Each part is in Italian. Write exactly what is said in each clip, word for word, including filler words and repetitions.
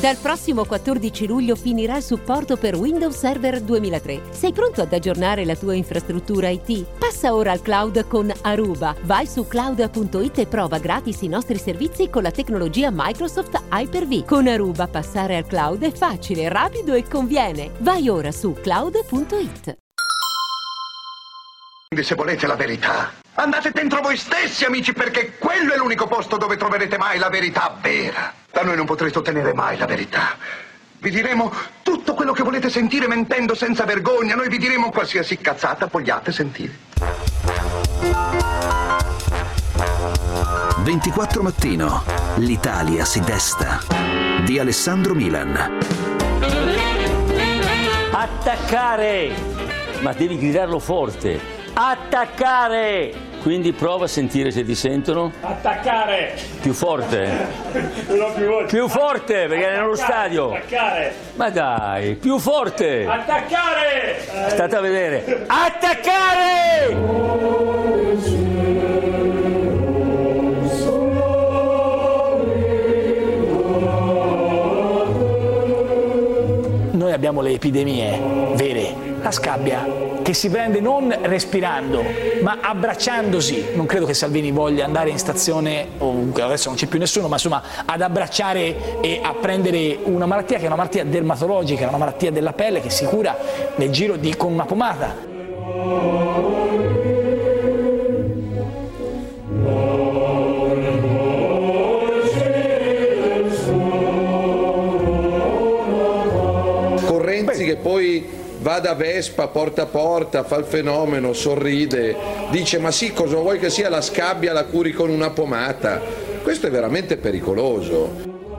Dal prossimo quattordici luglio finirà il supporto per Windows Server duemilatré. Sei pronto ad aggiornare la tua infrastruttura I T? Passa ora al cloud con Aruba. Vai su cloud punto it e prova gratis i nostri servizi con la tecnologia Microsoft Hyper-V. Con Aruba passare al cloud è facile, rapido e conviene. Vai ora su cloud punto it. Se volete la verità, andate dentro voi stessi, amici, perché quello è l'unico posto dove troverete mai la verità vera. Da noi non potrete ottenere mai la verità. Vi diremo tutto quello che volete sentire mentendo senza vergogna. Noi vi diremo qualsiasi cazzata vogliate sentire. ventiquattro mattino, l'Italia si desta, di Alessandro Milan. Attaccare! Ma devi gridarlo forte. Attaccare! Quindi prova a sentire se ti sentono. Attaccare! Più forte. Non ho più voce. Più forte, perché è nello stadio. Attaccare! Ma dai, più forte! Attaccare! State a vedere. Attaccare! Noi abbiamo le epidemie vere, la scabbia, che si prende non respirando, ma abbracciandosi. Non credo che Salvini voglia andare in stazione, o adesso non c'è più nessuno, ma insomma ad abbracciare e a prendere una malattia che è una malattia dermatologica, una malattia della pelle che si cura nel giro di con una pomata. Che poi va da Vespa porta a porta, fa il fenomeno, sorride, dice ma sì, cosa vuoi che sia la scabbia, la curi con una pomata? Questo è veramente pericoloso.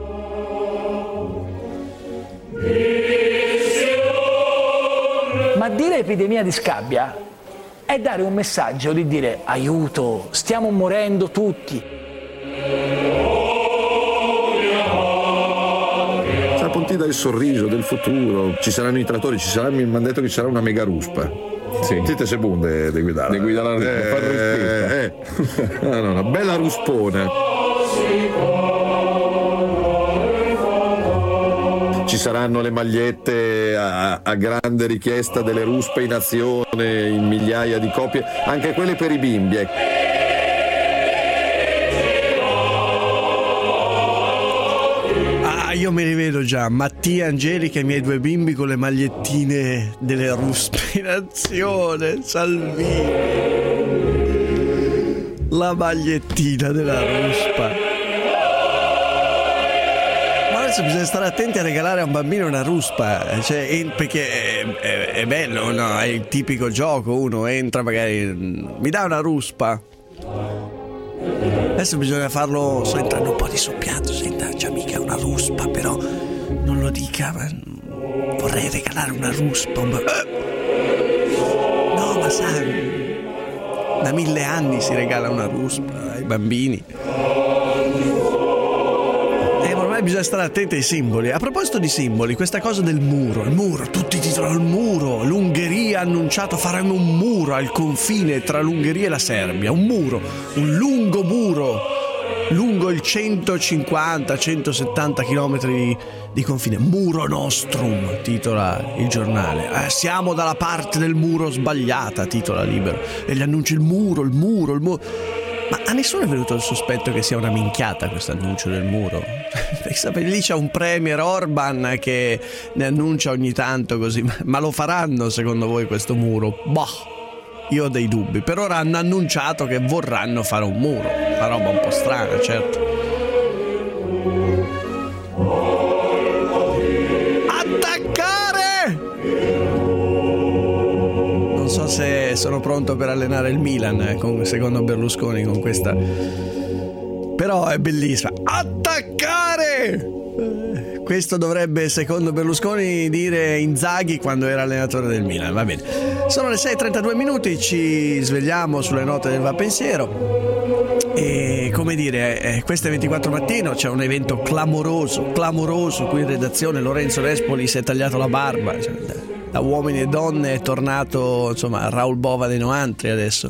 Ma dire epidemia di scabbia è dare un messaggio di dire aiuto, stiamo morendo tutti. Del sorriso, del futuro, ci saranno i trattori, ci saranno, mi hanno detto che ci sarà una mega ruspa. Sì. Siete seconde di guidare. Di guidare la eh, eh, eh. No, no, una bella ruspona. Ci saranno le magliette a, a grande richiesta delle ruspe in azione, in migliaia di copie, anche quelle per i bimbi. Eh. Io mi rivedo già Mattia, Angelica e i miei due bimbi con le magliettine delle ruspe in azione. Salvini, la magliettina della ruspa. Ma adesso bisogna stare attenti a regalare a un bambino una ruspa, cioè, perché è, è, è bello, no? È il tipico gioco, uno entra magari, mi dà una ruspa. Adesso bisogna farlo, sto entrando un po' di soppiatto, senta, c'è mica una ruspa, però non lo dica, ma vorrei regalare una ruspa. Un ba- no, ma sai, da mille anni si regala una ruspa ai bambini. E ormai bisogna stare attenti ai simboli. A proposito di simboli, questa cosa del muro, il muro, tutti titolano il muro. L'Ungheria ha annunciato faranno un muro al confine tra l'Ungheria e la Serbia, un muro, un lungo muro, lungo il centocinquanta centosettanta chilometri di, di confine. Muro nostrum, titola il giornale. Eh, siamo dalla parte del muro sbagliata, titola Libero. E gli annunci il muro, il muro, il muro. Ma a nessuno è venuto il sospetto che sia una minchiata questo annuncio del muro? Lì c'è un premier Orban che ne annuncia ogni tanto così, ma lo faranno secondo voi questo muro? Boh, io ho dei dubbi. Per ora hanno annunciato che vorranno fare un muro, una roba un po' strana, certo. Attaccare! Non so se sono pronto per allenare il Milan, con, secondo Berlusconi, con questa. Però è bellissima. Attaccare! Questo dovrebbe, secondo Berlusconi, dire Inzaghi quando era allenatore del Milan. Va bene. Sono le sei e trentadue minuti, ci svegliamo sulle note del Va Pensiero. E come dire, eh, queste ventiquattro mattino c'è un evento clamoroso, clamoroso qui in redazione. Lorenzo Nespoli si è tagliato la barba, cioè, da, da Uomini e Donne è tornato, insomma, Raul Bova dei Noantri adesso.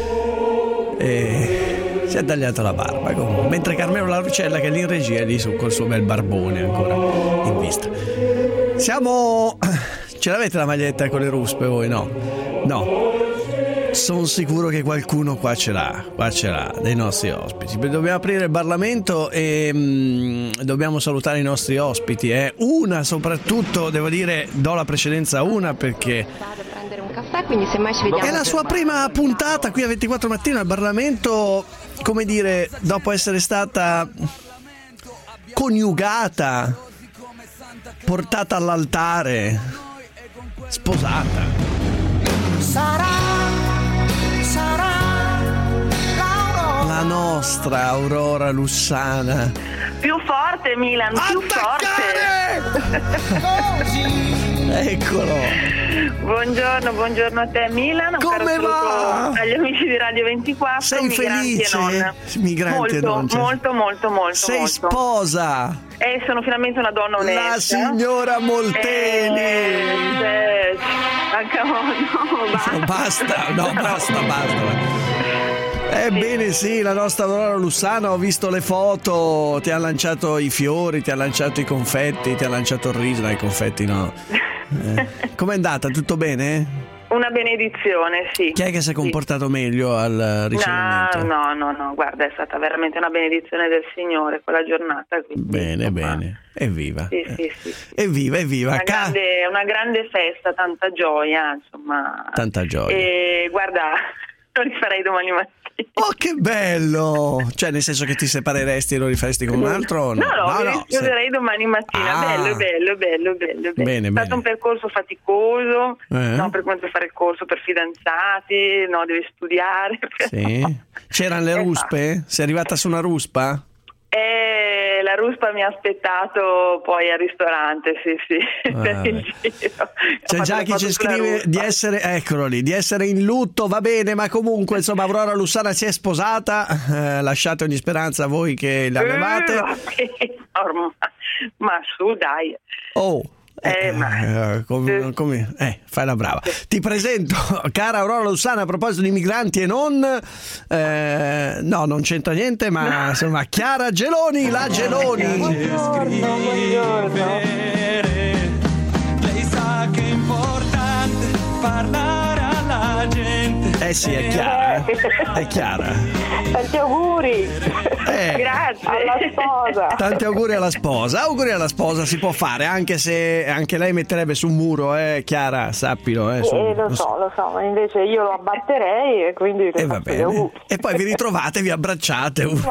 E si è tagliato la barba comunque. Mentre Carmelo La Rucella, che è lì in regia, è lì su, col suo bel barbone ancora in destra. Siamo... Ce l'avete la maglietta con le ruspe voi? No. No. Sono sicuro che qualcuno qua ce l'ha, qua ce l'ha, dei nostri ospiti. Dobbiamo aprire il Parlamento e mh, dobbiamo salutare i nostri ospiti. Eh. Una soprattutto, devo dire, do la precedenza a una perché vado a prendere un caffè, quindi semmai ci vediamo. è la sua prima puntata qui a ventiquattro Mattino al Parlamento, come dire, dopo essere stata coniugata, portata all'altare, sposata. Sarà La nostra Aurora Lussana. Più forte Milan, più Attaccare! forte. Eccolo. Buongiorno, buongiorno a te Milan. Un Come caro va? saluto agli amici di Radio ventiquattro. Sei migranti felice? E non. Migranti molto, e non. Cioè. molto, molto, molto. Sei molto. sposa. Eh, sono finalmente una donna onesta. La signora Molteni. Eh, eh, anche no, basta. Basta, no, basta, basta. Ebbene sì, la nostra Aurora Lussana, ho visto le foto, ti ha lanciato i fiori, ti ha lanciato i confetti, ti ha lanciato il riso, no, i confetti no. Eh. Com'è andata? Tutto bene? Una benedizione, sì. Chi è che si è comportato sì. meglio al ricevimento? No, no, no, no, guarda, è stata veramente una benedizione del Signore quella giornata. Quindi, bene, insomma, bene. Evviva. Sì, sì, sì, sì. Evviva, evviva. Una grande, una grande festa, tanta gioia, insomma. Tanta gioia. E guarda, lo rifarei domani mattina. Oh, che bello! Cioè, nel senso che ti separeresti e lo rifaresti con un altro? No, no, no, lo no sposerei se... domani mattina. Ah. Bello, bello, bello, bello, bello. Bene, è stato bene. un percorso faticoso, eh? no, per quanto fare il corso per fidanzati, no, devi studiare. Sì. C'erano le ruspe? Sei arrivata su una ruspa? Eh, la ruspa mi ha aspettato poi al ristorante, sì, sì, Ah, per il giro. C'è già chi ci scrive di essere, eccolo lì, di essere in lutto, va bene, ma comunque insomma Aurora Lussana si è sposata, eh, lasciate ogni speranza a voi che l'avevate. Eh, vabbè, ormai, ma su dai. Oh. Eh, Eh, ma... eh, come, come, eh, fai la brava. Ti presento, cara Aurora Lussana, a proposito di migranti e non, eh, no, non c'entra niente, ma insomma, Chiara Geloni, la Geloni. Buongiorno, buongiorno. Lei sa che è importante parlare alla gente. Eh sì, è chiara, è chiara. Tanti auguri. Eh. Grazie. Alla sposa. Tanti auguri alla sposa, auguri alla sposa si può fare, anche se anche lei metterebbe su un muro, eh, Chiara, sappio. Eh, su, Eh, lo so, lo so, ma invece io lo abbatterei e quindi E va bene. E poi vi ritrovate, vi abbracciate, una,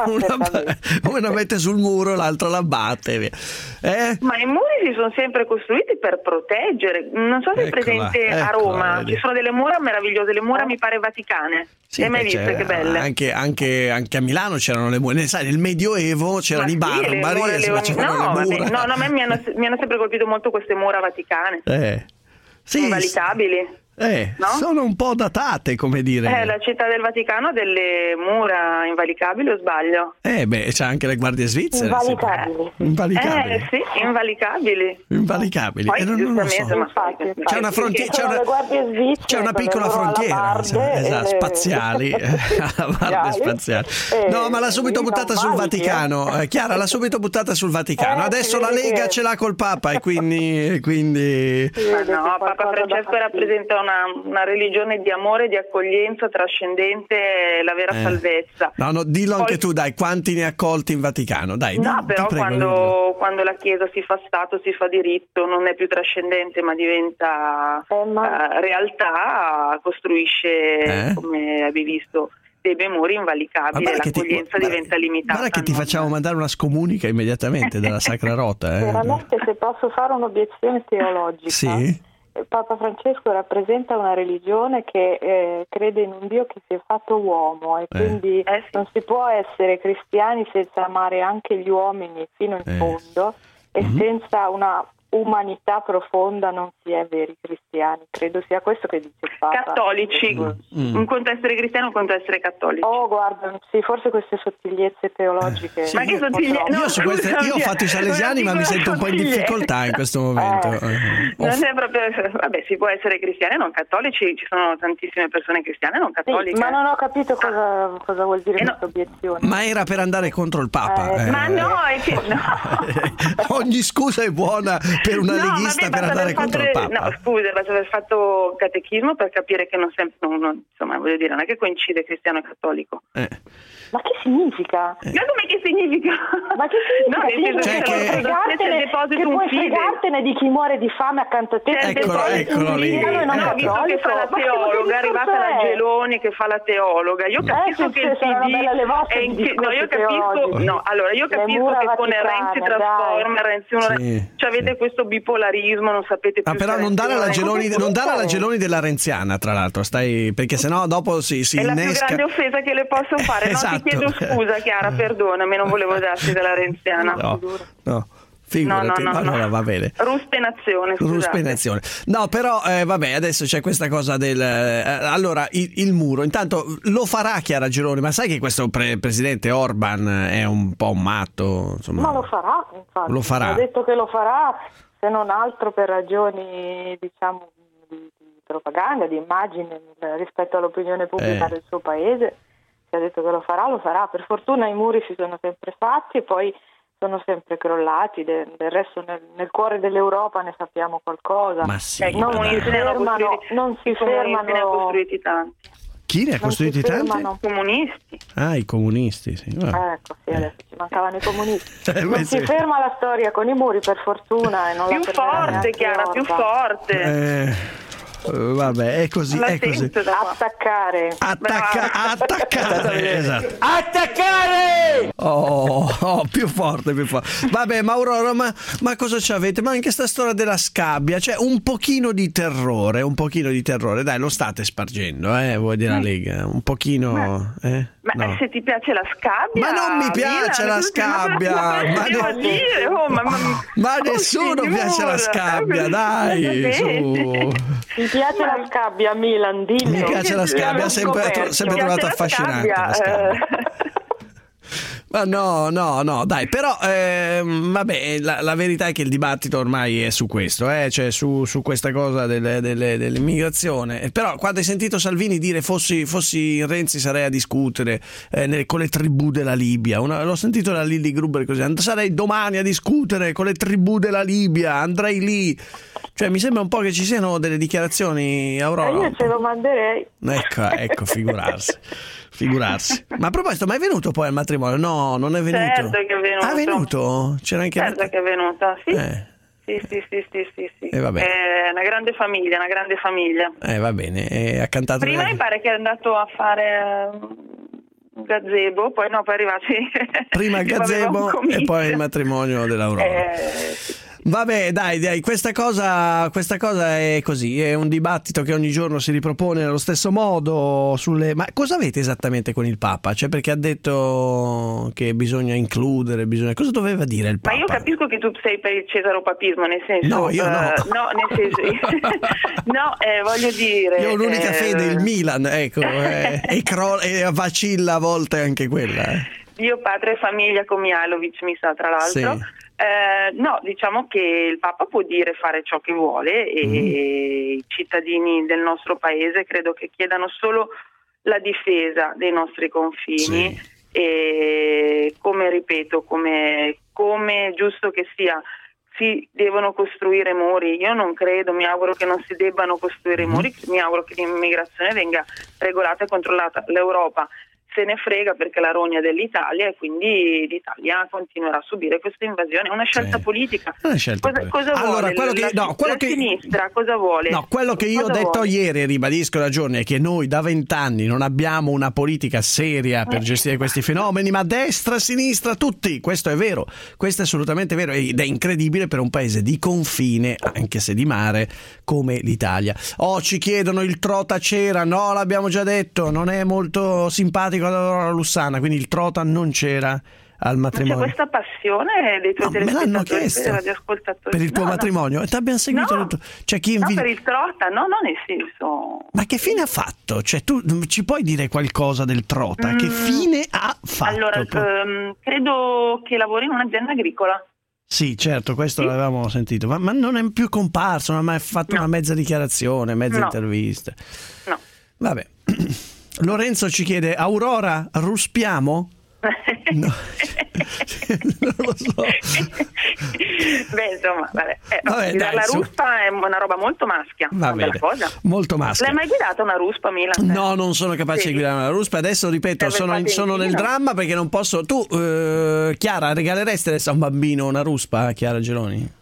una mette sul muro, l'altro la batte. Via. Eh? Ma i muri si sono sempre costruiti per proteggere. Non so se è Eccola, presente a eccola, Roma, vedi. ci sono delle mura meravigliose, le mura mi pare vaticane. Sì, le hai mai beh, viste c'è- che belle? Anche, anche, anche a Milano c'erano le mura, sai, nel Medioevo c'erano Ma i sì, le barbari mura, e si le- facevano no, le vabbè, mura. no, no, a me mi hanno, mi hanno sempre colpito molto queste mura vaticane. Eh. Sì, invalicabili. Eh, no? sono un po' datate, come dire. Eh, la città del Vaticano ha delle mura invalicabili, o sbaglio? Eh, beh, c'è anche le guardie svizzere. Invalicabili. sì. Invalicabili. Eh, sì, invalicabili. Invalicabili. Poi, Eh, non, non lo so. giustamente, ma Infatti, infatti, C'è una frontiera, c'è sono una, le guardie svizzere c'è una con le piccola loro frontiera, alabarde e esatto, le- spaziali, alabarde spaziali. Eh, No, ma l'ha subito i buttata sul normali, Vaticano. eh. Eh, Chiara l'ha subito buttata sul Vaticano. Eh, Adesso si la vede Lega che- ce l'ha col Papa e quindi, e quindi... Si Ma vede no, che Papa qualcosa da Francesco fastidio. rappresenta una, una religione di amore, di accoglienza trascendente, la vera Eh. salvezza. No, no, dillo anche Poi- tu, dai, quanti ne ha accolti in Vaticano? Dai, No, di- però ti prego, dillo. quando, quando la Chiesa si fa Stato, si fa diritto, non è più trascendente ma diventa Eh, ma- eh, realtà, costruisce, Eh? come avevi visto, dei bei muri Ma invalicabili, guarda che ti- l'accoglienza guarda- diventa limitata. Guarda che ti non- facciamo mandare una scomunica immediatamente dalla Sacra Rota. Eh. Veramente, se posso fare un'obiezione teologica, Sì? Papa Francesco rappresenta una religione che eh, crede in un Dio che si è fatto uomo e quindi Eh sì. non si può essere cristiani senza amare anche gli uomini fino in Eh. fondo e Mhm. senza una umanità profonda non si è veri cristiani. Credo sia questo che dice il Papa. Cattolici, Mm. un conto essere cristiano, un conto essere cattolici. Oh, guarda, sì, forse queste sottigliezze teologiche. Sì, Ma che io- sottiglie- purtroppo- no, io, su queste- scusami, io ho fatto i salesiani, ma mi una sento un po' in sottigliezza. difficoltà in questo momento. Eh. Eh. Ho- Non è proprio, vabbè, si può essere cristiani e non cattolici, ci sono tantissime persone cristiane e non Sì, cattoliche. ma non ho capito cosa, cosa vuol dire Eh, no. questa obiezione. Ma era per andare contro il Papa. Eh, eh. Ma no, è che no. Ogni scusa è buona per una No, leghista vabbè, per basta andare aver contro il fatto- Papa. No, scusa, basta aver fatto catechismo per capire che non sempre, non- non- insomma, voglio dire, non è che coincide cristiano e cattolico. Eh. Ma che significa? Ma come che significa? Ma che significa? No, nel senso Cioè che che- c'è il fregartene, deposito che un puoi fide. fregartene di chi muore di fame accanto a te. C'è il Eccolo, deposito eccolo un lì. fide. Io non No, ho visto che cattolico. fa la Ma che teologa, è arrivata la discorso è? Geloni che fa la teologa. Io capisco Eh, che sì, il saranno P D belle le vostre è in- discorsi no, io capisco, teologici. no, allora io Le capisco mura che con vaticane, Renzi dai. Transformer, Renzi uno Sì, cioè, avete questo bipolarismo, non sapete più Ah, però se non dare alla Renzi o Geloni, Renzi. non dare alla Geloni della renziana, tra l'altro, stai, perché sennò dopo si, si È la più innesca. grande offesa che le posso fare. No, Esatto. ti chiedo scusa, Chiara, perdonami, non volevo darti della renziana. No, no, figurati, No, no, no, no, no. no, va bene. Ruspenazione, scusate. Ruspenazione. No, però eh, vabbè, adesso c'è questa cosa del eh, allora il, il muro. Intanto lo farà Chiara Geloni, ma sai che questo pre- presidente Orban è un po' un matto, insomma. Ma lo farà, infatti. Lo farà. Ha detto che lo farà, se non altro per ragioni, diciamo, di, di propaganda, di immagine rispetto all'opinione pubblica Eh. del suo paese. Se ha detto che lo farà, lo farà. Per fortuna i muri si sono sempre fatti e poi sono sempre crollati. De- del resto nel, nel cuore dell'Europa ne sappiamo qualcosa. Ma sì, Eh, non ma si dai. ne hanno fermano, costruiti- non si i comunisti ne hanno fermano. costruiti tanti. Chi ne ha Non costruiti si tanti? fermano. Comunisti. Ah, i comunisti, sì. Va. Ecco, sì, adesso ci mancavano i comunisti. Eh, Non beh, si sì. ferma la storia con i muri, per fortuna, e non Più la fermerà forte, neanche Chiara, più Orban. forte. Eh, vabbè, è così, La è così. sento da qua. Attaccare. Attacca, attaccare, esatto. Attaccare! Oh, oh, più forte, più forte. Vabbè, ma Aurora, ma, ma cosa ci avete? Ma anche sta storia della scabbia, cioè un pochino di terrore, un pochino di terrore. Dai, lo state spargendo, eh, vuoi dire la Lega? Un pochino, eh? Ma No. se ti piace la scabbia, Ma non mi piace Milan, la scusi, ma- scabbia, Ma, ma ma devo ne- dire, oh, ma, ma, Ma oh, nessuno signora. piace la scabbia, dai, Va su. bene. Mi piace la scabbia, Milan, dillo. Mi piace la scabbia, L'ho sempre, scoperto. sempre Mi piace trovato la affascinante scabbia, la scabbia. eh. Ma no, no, no, dai, però ehm, vabbè, la, la verità è che il dibattito ormai è su questo, eh, cioè su, su questa cosa delle, delle, dell'immigrazione. Però quando hai sentito Salvini dire fossi, fossi Renzi sarei a discutere eh, nel- con le tribù della Libia, Una- l'ho sentito da Lilli Gruber così, and- sarei domani a discutere con le tribù della Libia, andrei lì. Cioè mi sembra un po' che ci siano delle dichiarazioni, E Aurora. io ce lo manderei. Ecco, ecco, figurarsi. Figurarsi. Ma a proposito, ma è venuto poi al matrimonio? No, non è venuto. Certo che è venuto. Ah, è venuto? C'era anche Certo che è venuta, sì. Eh, Sì, sì, sì, sì, sì, sì. Eh, vabbè. È una grande famiglia, una grande famiglia. eh, va bene, e ha cantato Prima le- mi pare che è andato a fare eh, un gazebo, poi no, poi è arrivati. prima il tipo, aveva un gazebo e comizio. poi il matrimonio dell'Aurora. Eh, sì. Vabbè, dai, dai, questa cosa, questa cosa è così, è un dibattito che ogni giorno si ripropone nello stesso modo sulle... Ma cosa avete esattamente con il Papa? Cioè, perché ha detto che bisogna includere, bisogna... Cosa doveva dire il Ma Papa? io capisco che tu sei per il cesaropapismo, nel senso... No, io no. eh, no, nel senso... no, eh, voglio dire... Io ho l'unica eh, fede, il Milan, ecco, eh, e, cro- e vacilla a volte anche quella. Eh. Dio, patria e famiglia con Mihajlovic, mi sa, tra l'altro. Sì. Eh, no, diciamo che il Papa può dire e fare ciò che vuole e Mm. i cittadini del nostro paese credo che chiedano solo la difesa dei nostri confini. Sì. E come ripeto, come, come è giusto che sia, si devono costruire muri. Io non credo, mi auguro che non si debbano costruire i muri, mi auguro che l'immigrazione venga regolata e controllata. L'Europa se ne frega perché la rogna dell'Italia e quindi l'Italia continuerà a subire questa invasione. È una scelta Sì. politica. È una scelta cosa, politica. cosa Allora, vuole quello che- la, no, quello la che- sinistra? Cosa vuole? No, quello che io Cosa ho detto vuole? ieri e ribadisco da giorni è che noi da vent'anni non abbiamo una politica seria per gestire questi fenomeni, ma destra, sinistra, tutti. Questo è vero, questo è assolutamente vero ed è incredibile per un paese di confine, anche se di mare, come l'Italia. Oh, ci chiedono il Trota c'era, no, l'abbiamo già detto, non è molto simpatico ad Aurora Lussana, quindi il Trota non c'era al C'è matrimonio. questa passione dei tuoi No, me l'hanno telespettatori, chiesto dei radioascoltatori. per il tuo No, no. matrimonio e ti abbiamo seguito No. tutto. C'è chi No, invi- per il Trota, no, no, nel senso... Ma che fine ha fatto? Cioè, tu ci puoi dire qualcosa del Trota? Che Mm. fine ha fatto? Allora, ehm, credo che lavori in un'azienda agricola. Sì, certo, questo l'avevamo sentito, ma, ma non è più comparso, non ha mai fatto No. una mezza dichiarazione, mezza No. intervista. No. Vabbè. Lorenzo ci chiede, Aurora, ruspiamo? No. Non lo so. Beh, insomma, vabbè. Eh, Vabbè, guidare dai, la su. ruspa è una roba molto maschia. Va una bella bene. cosa. Molto maschia. L'hai mai guidata una ruspa, Milan? No, non sono capace Sì. di guidare una ruspa. Adesso ripeto, Serve il sono, in- sono nel patentino. dramma perché non posso. Tu, eh, Chiara, regaleresti adesso a un bambino una ruspa, Chiara Geloni?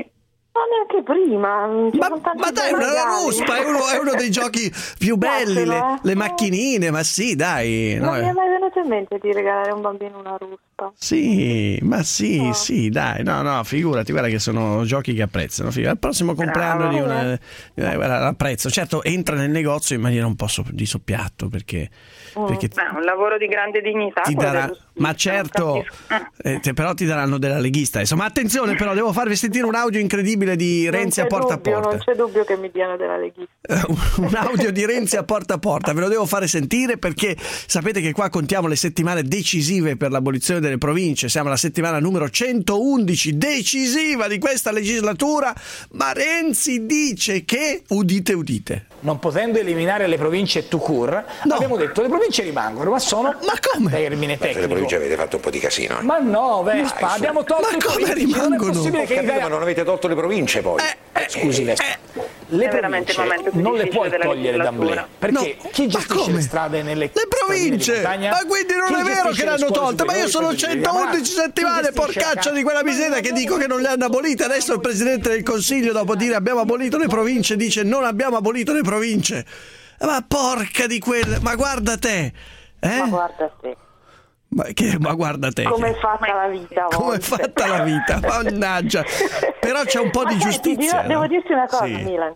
Ma neanche prima. Ma, ma dai, una ruspa è uno, è uno dei giochi più belli, le, le macchinine, ma sì, dai. Non no, mi è eh. mai venuto in mente di regalare a un bambino una ruspa. Sì, ma sì, sì, dai, no, no, figurati, guarda che sono giochi che apprezzano. Figurati. Al prossimo compleanno di una, eh, guarda, l'apprezzo. Certo, entra nel negozio in maniera un po' so- di soppiatto perché, perché Beh, un lavoro di grande dignità. ti quello darà, del- ma certo, eh, te- però ti daranno della leghista. Insomma, attenzione, però devo farvi sentire un audio incredibile di Renzi a Non c'è porta a dubbio, porta. Non c'è dubbio che mi diano della leghista. Un audio di Renzi a porta a porta, ve lo devo fare sentire perché sapete che qua contiamo le settimane decisive per l'abolizione delle province. Siamo alla settimana numero centoundici, decisiva di questa legislatura, ma Renzi dice che, udite udite, non potendo eliminare le province tout court, abbiamo detto le province rimangono, ma sono ma come? termine Per le tecnico. province avete fatto un po' di casino. Ma no, Vespa, Dai, su. abbiamo tolto Ma i come politici, non è rimangono? possibile Ho che in capito, Italia- ma non avete tolto le province poi. Scusi Vespa, le È veramente il province momento più non le difficile puoi della togliere da legislatura. Amblè, perché No, chi ma gestisce come? le strade nelle le province, di montagna? ma quindi non Chi è vero gestisce che le l'hanno scuole tolte, ma io superiori, sono poi bisogna centoundici chiamare? settimane, Chi gestisce la porcaccia ca- di quella miseria che dico che non le hanno abolite. Adesso il Presidente del Consiglio, dopo dire abbiamo abolito le province, dice non abbiamo abolito le province. Ma porca di quelle, ma guarda te, eh? Ma guarda te. Ma, che, ma guarda te, Come è che- fatta la vita? a come è volte. fatta la vita, mannaggia. Però c'è un po' Ma di senti, giustizia. io devo no? dirti una cosa, Sì, Milan.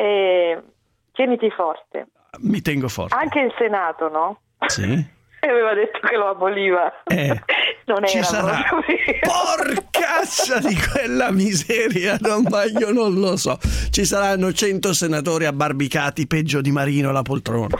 Eh, tieniti forte. mi tengo forte. Anche il Senato, no? Sì. Aveva detto che lo aboliva. Eh, non ci era sarà. proprio vero. Porcaccia di quella miseria, no, ma io non lo so. Ci saranno cento senatori abbarbicati, peggio di Marino alla poltrona.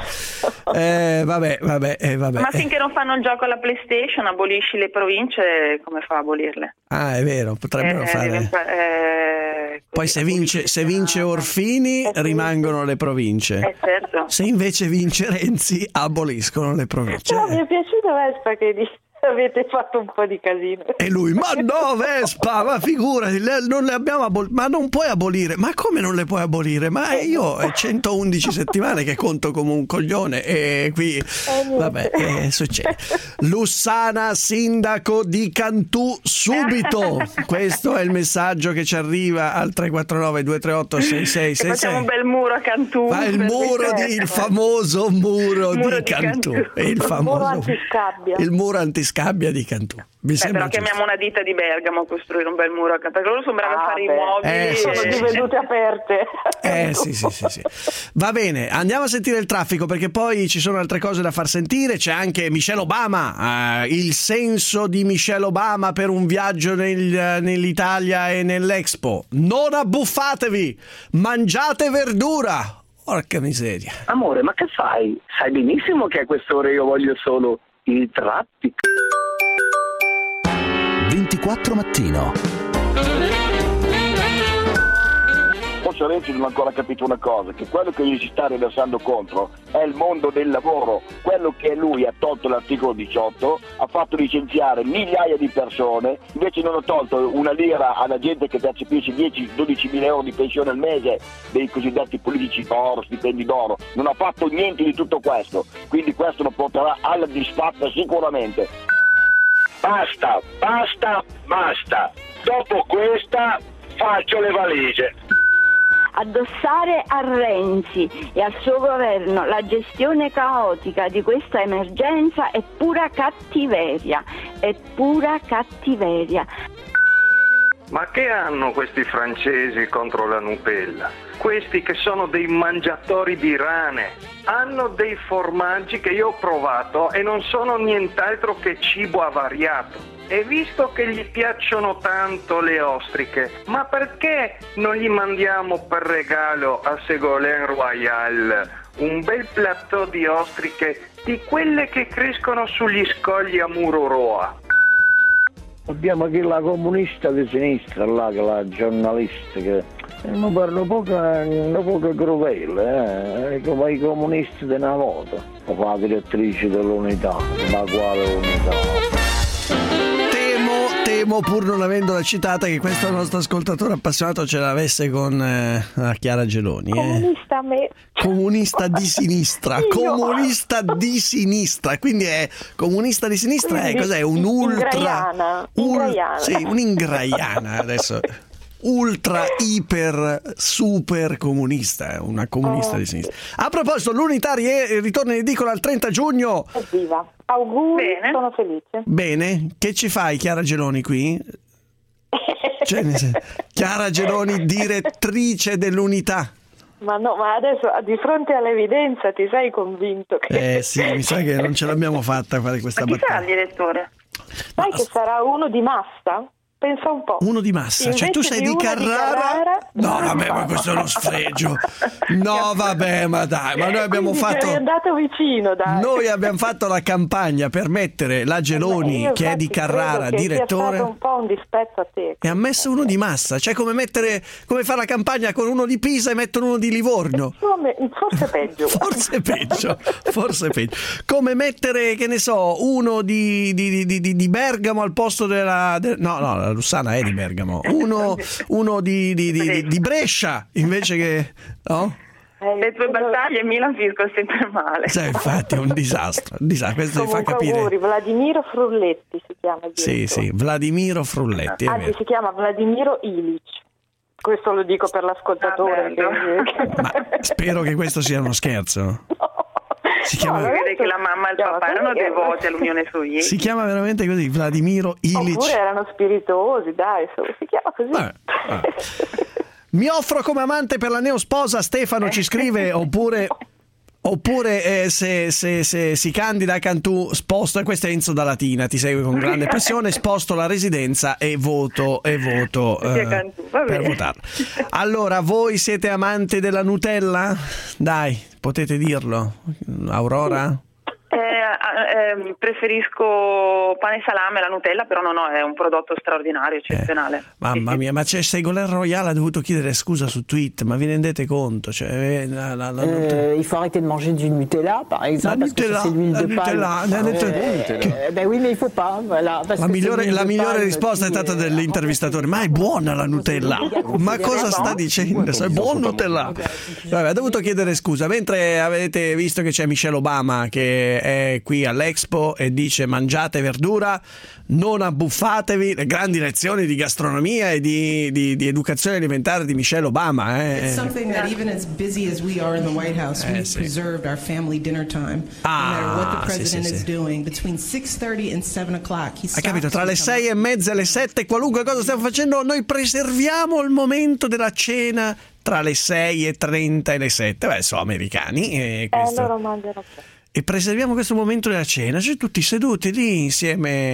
Eh, vabbè, vabbè, eh, vabbè. Ma finché non fanno il gioco alla PlayStation, abolisci le province, come fa a abolirle? Ah, è vero, potrebbero Eh, fare. diventa- eh, Poi se vince, se vince Orfini rimangono le province. eh, certo. Se invece vince Renzi aboliscono le province. Però mi è piaciuto Vespa che dice avete fatto un po' di casino. E lui, ma no Vespa, ma figurati, le- non le abbiamo abolite, ma non puoi abolire, ma come non le puoi abolire? Ma io è centoundici settimane che conto come un coglione e qui, vabbè, eh, succede. Lussana, sindaco di Cantù, subito, questo è il messaggio che ci arriva al tre quattro nove due tre otto sei sei E sei facciamo un sei. bel muro a Cantù. Ma il per muro di, il famoso muro, Muro di di Cantù, Cantù. il Il famoso muro antiscabbia. il muro antiscabbia di Cantù. Mi Beh, sembra però giusto. chiamiamo una ditta di Bergamo a costruire un bel muro a Cantù, perché loro sono bravi a Ah, fare beh. i mobili. Eh, sì, e- Sono di vedute aperte. Eh sì, sì, sì, sì. Va bene, andiamo a sentire il traffico perché poi ci sono altre cose da far sentire. C'è anche Michelle Obama, eh, il senso di Michelle Obama per un viaggio nel- nell'Italia e nell'Expo. Non abbuffatevi, mangiate verdura. Porca miseria. Amore, ma che fai? Sai benissimo che a quest'ora io voglio solo il traffico. ventiquattro mattino. Forse Renzi non ha ancora capito una cosa, che quello che gli si sta riversando contro è il mondo del lavoro. Quello che lui ha tolto l'articolo diciotto, ha fatto licenziare migliaia di persone, invece non ha tolto una lira alla gente che percepisce dieci dodici mila euro di pensione al mese dei cosiddetti politici d'oro, stipendi d'oro. Non ha fatto niente di tutto questo, quindi questo lo porterà alla disfatta sicuramente. Basta, basta, basta. Dopo questa faccio le valigie. Addossare a Renzi e al suo governo la gestione caotica di questa emergenza è pura cattiveria, è pura cattiveria. Ma che hanno questi francesi contro la Nupella? Questi che sono dei mangiatori di rane, hanno dei formaggi che io ho provato e non sono nient'altro che cibo avariato. E visto che gli piacciono tanto le ostriche, ma perché non gli mandiamo per regalo a Ségolène Royal un bel plateau di ostriche di quelle che crescono sugli scogli a Mururoa? Abbiamo qui la comunista di sinistra, là, che la giornalista che mi parla poco, poco crudele, eh, come i comunisti di una volta, la direttrice dell'unità, ma quale unità? Temo, pur non avendola citata, che questo nostro ascoltatore appassionato ce l'avesse con eh, la Chiara Geloni. Eh. Comunista a me. Comunista di sinistra, Io. comunista di sinistra, quindi è comunista di sinistra, Quindi, è cos'è? Un ultra, ingraiana, ul- ingraiana. sì, un'ingraiana adesso. Ultra, iper, super comunista, una comunista Oh. di sinistra. A proposito, l'Unità rie- ritorna in edicola il trenta giugno. Evviva. Auguri, Bene. sono felice. Bene, che ci fai Chiara Geloni qui? Cioè, nel senso, Chiara Geloni, direttrice dell'Unità. Ma no, ma adesso di fronte all'evidenza ti sei convinto che... Eh sì, mi sa che non ce l'abbiamo fatta a fare questa Ma chi sarà battaglia. il direttore? Sai che sarà uno di massa? Pensa un po'. Uno di massa, Invece cioè tu sei di una Carrara? Carrara- No, vabbè, ma questo è uno sfregio. No, vabbè, ma dai, ma noi abbiamo Quindi fatto ci eri andato vicino, dai. noi abbiamo fatto la campagna per mettere la Geloni, Io che è di infatti Carrara, credo che sia direttore. stato un po' un dispetto a te. E ha messo uno di massa, cioè come mettere, come fare la campagna con uno di Pisa e mettono uno di Livorno. Come- Forse peggio. Forse peggio, forse peggio. Come mettere, che ne so, uno di, di, di, di, di Bergamo al posto della... de- no, no, la Lussana è di Bergamo. Uno, uno di, di, di, di Brescia, invece che... no? Le tue battaglie Milan finiscono sempre male. Cioè, infatti è un disastro, un disastro. Questo ti fa Comunque capire. auguri, Vladimiro Frulletti si chiama. il Sì, direttore. sì, Vladimiro Frulletti, è Anzi, vero. si chiama Vladimiro Ilic. Questo lo dico per l'ascoltatore. che- Spero che questo sia uno scherzo. Si chiama, Si vede che la mamma e il papà erano devoti all'Unione Sovietica. si chiama veramente così, Vladimiro Ilic. Oppure erano spiritosi, dai, so- si chiama così. Vabbè, vabbè. Mi offro come amante per la neosposa, Stefano ci scrive, oppure oppure eh, se, se, se si candida a Cantù, sposto, questo è Enzo da Latina, ti segue con grande passione, sposto la residenza e voto e voto eh, Cantù, va per bene. votarlo. Allora, voi siete amanti della Nutella? Dai, potete dirlo. Aurora? Eh, eh, preferisco pane e salame, la Nutella, però no, no, è un prodotto straordinario, eccezionale. Mamma mia, ma c'è Ségolène Royal ha dovuto chiedere scusa su tweet, ma vi rendete conto? Cioè, eh, la, la, la Euh, il faut arrêter de manger du Nutella, par exemple, parce que ça, c'est l'huile la de Nutella, palme. la Nutella. Euh, euh, ben oui, mais il faut pas, voilà. Parce La que migliore, c'est l'huile la de migliore palme risposta è qui, stata euh, dell'intervistatore. Ma è buona la Nutella? Ma cosa sta dicendo? È buona Nutella? Vabbè, ha dovuto chiedere scusa. Mentre avete visto che c'è Michelle Obama che è qui all'Expo e dice mangiate verdura, non abbuffatevi, le grandi lezioni di gastronomia e di, di, di educazione alimentare di Michelle Obama. Eh. It's something that even as busy as we are in the White House, Eh, we've sì. preserved our family dinner time. Ah, no matter what the sì, president sì, is sì. doing, between six thirty and seven o'clock, he Hai capito? stops Tra le to come sei e mezza e le sette, qualunque cosa stiamo facendo, noi preserviamo il momento della cena tra le sei e trenta e le sette. Beh, sono americani. E, Eh, questo... loro mangiano e preserviamo questo momento della cena, cioè tutti seduti lì insieme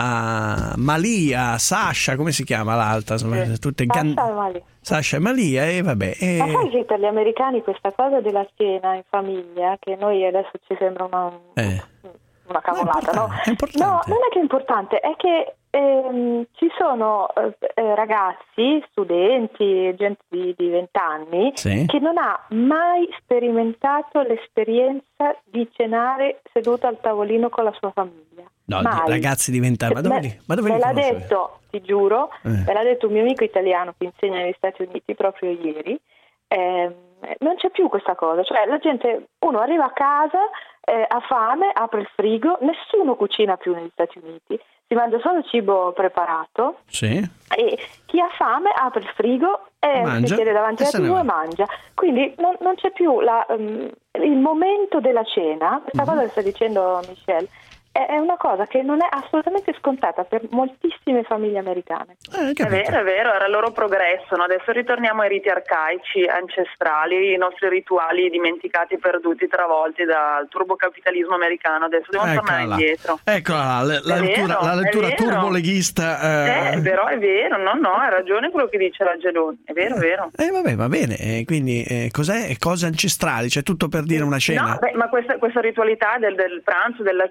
a Malia, Sasha, come si chiama l'altra? Insomma, tutte gan- Sasha e Malia. Sasha e Malia, e vabbè. E... Ma sai che per gli americani questa cosa della cena in famiglia, che noi adesso ci sembra una, Eh. una cavolata, no? È importante. No, non è che è importante, è che ehm, ci sono eh, eh, ragazzi, studenti, gente di di vent'anni Sì. che non ha mai sperimentato l'esperienza di cenare seduto al tavolino con la sua famiglia. No, mai. ragazzi di vent'anni, ma dove Me- li, ma dove me li l'ha conosci? detto, ti giuro, Eh. me l'ha detto un mio amico italiano che insegna negli Stati Uniti proprio ieri. Ehm, non c'è più questa cosa, cioè la gente, uno arriva a casa, eh, ha fame, apre il frigo, nessuno cucina più negli Stati Uniti, si mangia solo cibo preparato Sì. e chi ha fame apre il frigo e Mangia si siede davanti e alla se ne tivù va. e mangia. Quindi non, non c'è più la, um, il momento della cena, questa cosa che sta dicendo Michelle. È è una cosa che non è assolutamente scontata per moltissime famiglie americane. Eh, È vero, è vero, era il loro progresso, no? Adesso ritorniamo ai riti arcaici, ancestrali, i nostri rituali dimenticati, perduti, travolti dal turbocapitalismo americano. Adesso devono Eccola tornare là. indietro. Eccola là, la, la È lettura, vero, la è lettura vero. turboleghista. Eh, però è vero, no, no, ha ragione quello che dice la Geloni, è vero, è vero. Eh vabbè, va bene, eh, quindi eh, cos'è? Cose ancestrali, cioè tutto per dire una cena. No, beh, ma questa, questa ritualità del, del pranzo, della cena, della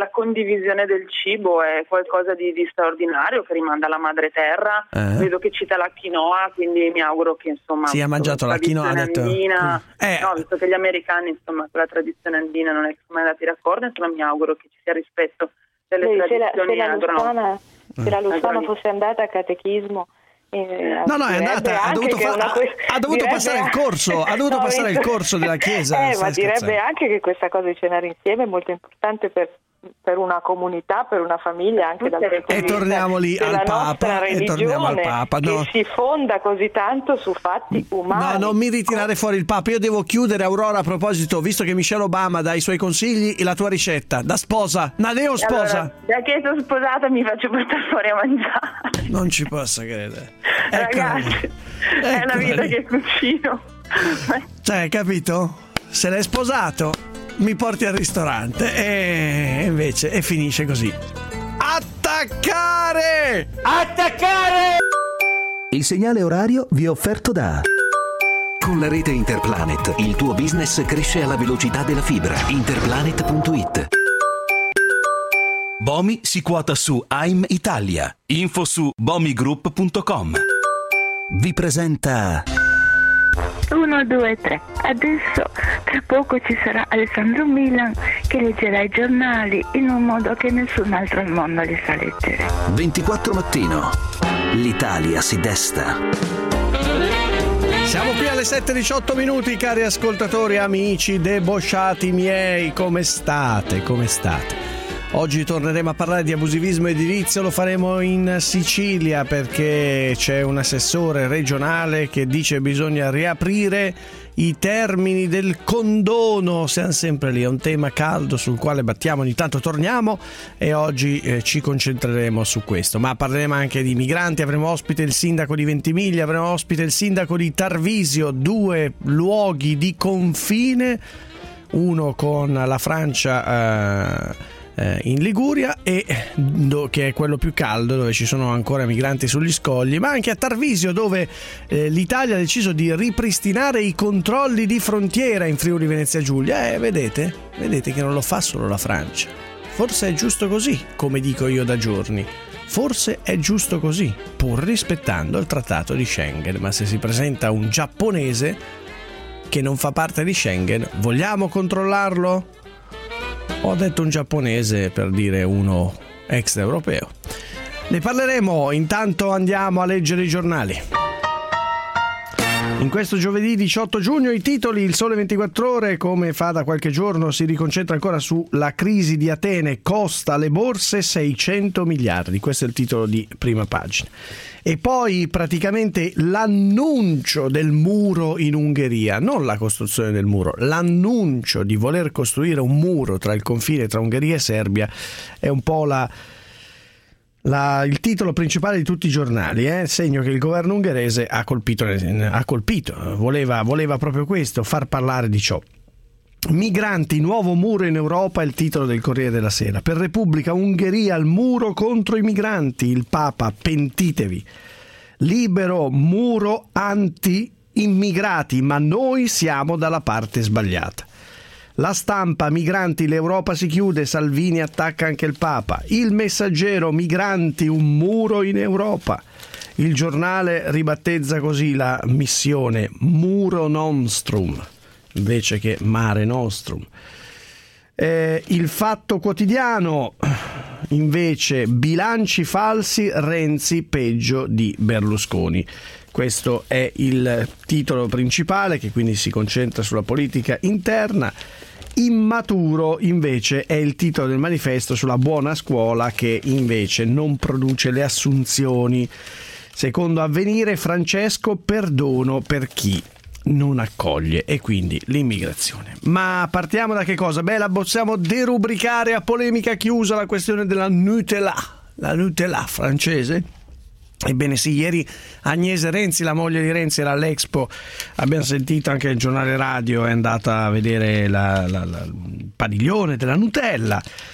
la condivisione del cibo è qualcosa di, di straordinario che rimanda alla madre terra. Eh. Vedo che cita la quinoa, quindi mi auguro che insomma Sì, ha mangiato la quinoa, ha detto- andina, Eh. no, visto che gli americani insomma con la tradizione andina non è che sono andati d'accordo, insomma mi auguro che ci sia rispetto delle Vedi, se la, tradizioni se la Lussana, agronomiche. se la Lussana Agronomiche. fosse andata a catechismo, eh, No, no, è direbbe andata, ha anche dovuto, che fa- una ha- que- ha dovuto direbbe- passare il corso, ha dovuto No, passare il visto- corso della chiesa. Eh, ma stai direbbe scherzando. anche che questa cosa di cenare insieme è molto importante per, per una comunità, per una famiglia, anche dal punto E di vista torniamo lì della al Papa, nostra e torniamo al religione, Papa, no. che si fonda così tanto su fatti umani. No, non mi ritirare fuori il Papa. Io devo chiudere, Aurora, a proposito, visto che Michelle Obama dà i suoi consigli, la tua ricetta da sposa, da neo sposa. Allora, da che sono sposata mi faccio portare fuori a mangiare. Non ci posso credere. Ragazzi, è la vita lì. che cucino. Cioè, hai capito? Se l'hai sposato, mi porti al ristorante e invece e finisce così. Attaccare! Attaccare! Il segnale orario vi è offerto da... Con la rete Interplanet, il tuo business cresce alla velocità della fibra. Interplanet punto it. Bomi si quota su A I M Italia. Info su bomigroup punto com. Vi presenta... uno, due, tre. Adesso tra poco ci sarà Alessandro Milan che leggerà i giornali in un modo che nessun altro al mondo li sa leggere. ventiquattro mattino. L'Italia si desta. Siamo qui alle sette e diciotto minuti, cari ascoltatori, amici debosciati miei, come state? Come state? Oggi torneremo a parlare di abusivismo edilizio, lo faremo in Sicilia perché c'è un assessore regionale che dice che bisogna riaprire i termini del condono. Siamo sempre lì, è un tema caldo sul quale battiamo, ogni tanto torniamo e oggi eh, ci concentreremo su questo, ma parleremo anche di migranti, avremo ospite il sindaco di Ventimiglia, avremo ospite il sindaco di Tarvisio, due luoghi di confine, uno con la Francia eh, in Liguria e che è quello più caldo, dove ci sono ancora migranti sugli scogli, ma anche a Tarvisio, dove eh, l'Italia ha deciso di ripristinare i controlli di frontiera in Friuli Venezia Giulia. Eh, vedete? Vedete che non lo fa solo la Francia. Forse è giusto così, come dico io da giorni. Forse è giusto così, pur rispettando il trattato di Schengen. Ma se si presenta un giapponese che non fa parte di Schengen, vogliamo controllarlo? Ho detto un giapponese per dire uno extraeuropeo. Ne parleremo, intanto andiamo a leggere i giornali. In questo giovedì diciotto giugno i titoli: Il Sole ventiquattro Ore, come fa da qualche giorno, si riconcentra ancora sulla crisi di Atene, costa alle borse seicento miliardi, questo è il titolo di prima pagina. E poi praticamente l'annuncio del muro in Ungheria, non la costruzione del muro, l'annuncio di voler costruire un muro tra il confine tra Ungheria e Serbia è un po' la, la, il titolo principale di tutti i giornali, eh? Segno che il governo ungherese ha colpito, ha colpito voleva, voleva proprio questo, far parlare di ciò. Migranti, nuovo muro in Europa è il titolo del Corriere della Sera. Per Repubblica, Ungheria al muro contro i migranti, il Papa, pentitevi. Libero, muro anti-immigrati, ma noi siamo dalla parte sbagliata. La Stampa, migranti, l'Europa si chiude, Salvini attacca anche il Papa. Il Messaggero, migranti, un muro in Europa. Il Giornale ribattezza così la missione Muro Nostrum, invece che Mare Nostrum. Eh, il Fatto Quotidiano, invece, bilanci falsi, Renzi peggio di Berlusconi. Questo è il titolo principale, che quindi si concentra sulla politica interna. Immaturo, invece, è il titolo del manifesto sulla buona scuola, che invece non produce le assunzioni. Secondo Avvenire, Francesco, perdono per chi non accoglie, e quindi l'immigrazione. Ma partiamo da che cosa? Beh, la possiamo derubricare a polemica chiusa la questione della Nutella, la Nutella francese. Ebbene sì, ieri Agnese Renzi, la moglie di Renzi, era all'Expo, abbiamo sentito anche il giornale radio, è andata a vedere la, la, la, il padiglione della Nutella.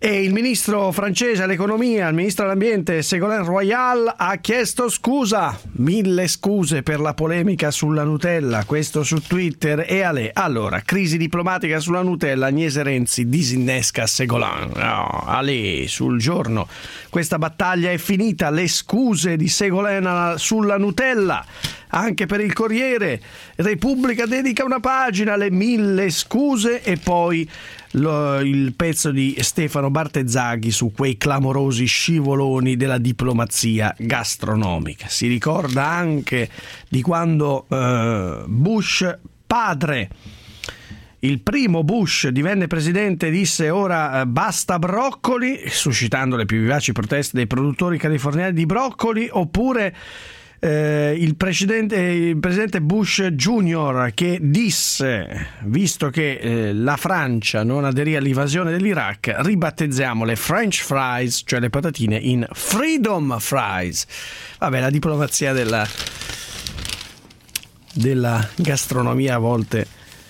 E il ministro francese all'economia, il ministro all'ambiente Ségolène Royal ha chiesto scusa, mille scuse per la polemica sulla Nutella, questo su Twitter. E ale, allora, crisi diplomatica sulla Nutella, Agnese Renzi disinnesca Ségolène. No, ale, sul giorno questa battaglia è finita, le scuse di Ségolène sulla Nutella. Anche per il Corriere, Repubblica dedica una pagina alle mille scuse e poi lo, il pezzo di Stefano Bartezzaghi su quei clamorosi scivoloni della diplomazia gastronomica. Si ricorda anche di quando eh, Bush padre, il primo Bush, divenne presidente, disse ora basta broccoli, suscitando le più vivaci proteste dei produttori californiani di broccoli, oppure Eh, il, precedente, il presidente Bush Junior che disse, visto che eh, la Francia non aderì all'invasione dell'Iraq, ribattezziamo le French fries, cioè le patatine, in Freedom Fries. Vabbè, la diplomazia della, della gastronomia a volte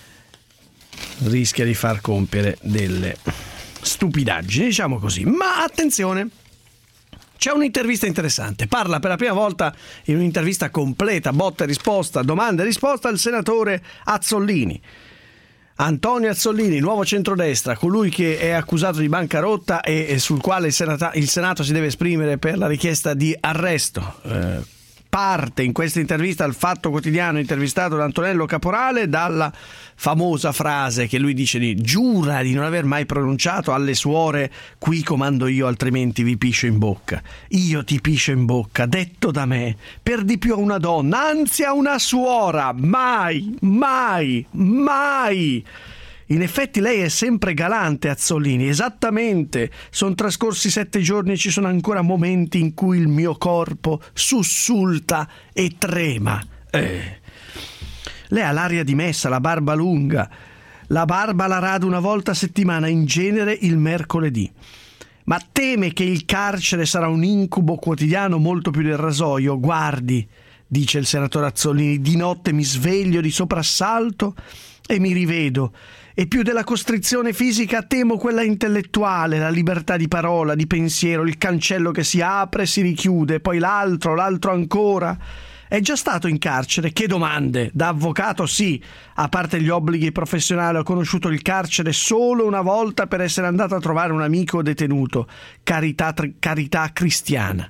rischia di far compiere delle stupidaggini, diciamo così. Ma attenzione, c'è un'intervista interessante. Parla per la prima volta in un'intervista completa, botta e risposta, domanda e risposta, il senatore Azzollini. Antonio Azzollini, Nuovo Centrodestra, colui che è accusato di bancarotta e sul quale il Senato, il Senato si deve esprimere per la richiesta di arresto. Eh, parte in questa intervista al Fatto Quotidiano, intervistato da Antonello Caporale, dalla famosa frase che lui dice di giura di non aver mai pronunciato alle suore: qui comando io, altrimenti vi piscio in bocca. Io ti piscio in bocca, detto da me, per di più a una donna, anzi a una suora, mai, mai, mai. In effetti lei è sempre galante, Azzollini, esattamente. Sono trascorsi sette giorni e ci sono ancora momenti in cui il mio corpo sussulta e trema. Eh. Lei ha l'aria dimessa, la barba lunga. La barba la rada una volta a settimana, in genere il mercoledì. Ma teme che il carcere sarà un incubo quotidiano molto più del rasoio. Guardi, dice il senatore Azzollini, di notte mi sveglio di soprassalto e mi rivedo. E più della costrizione fisica temo quella intellettuale, la libertà di parola, di pensiero, il cancello che si apre e si richiude, poi l'altro, l'altro ancora. È già stato in carcere? Che domande! Da avvocato sì, a parte gli obblighi professionali ho conosciuto il carcere solo una volta per essere andato a trovare un amico detenuto. Carità, tr- carità cristiana.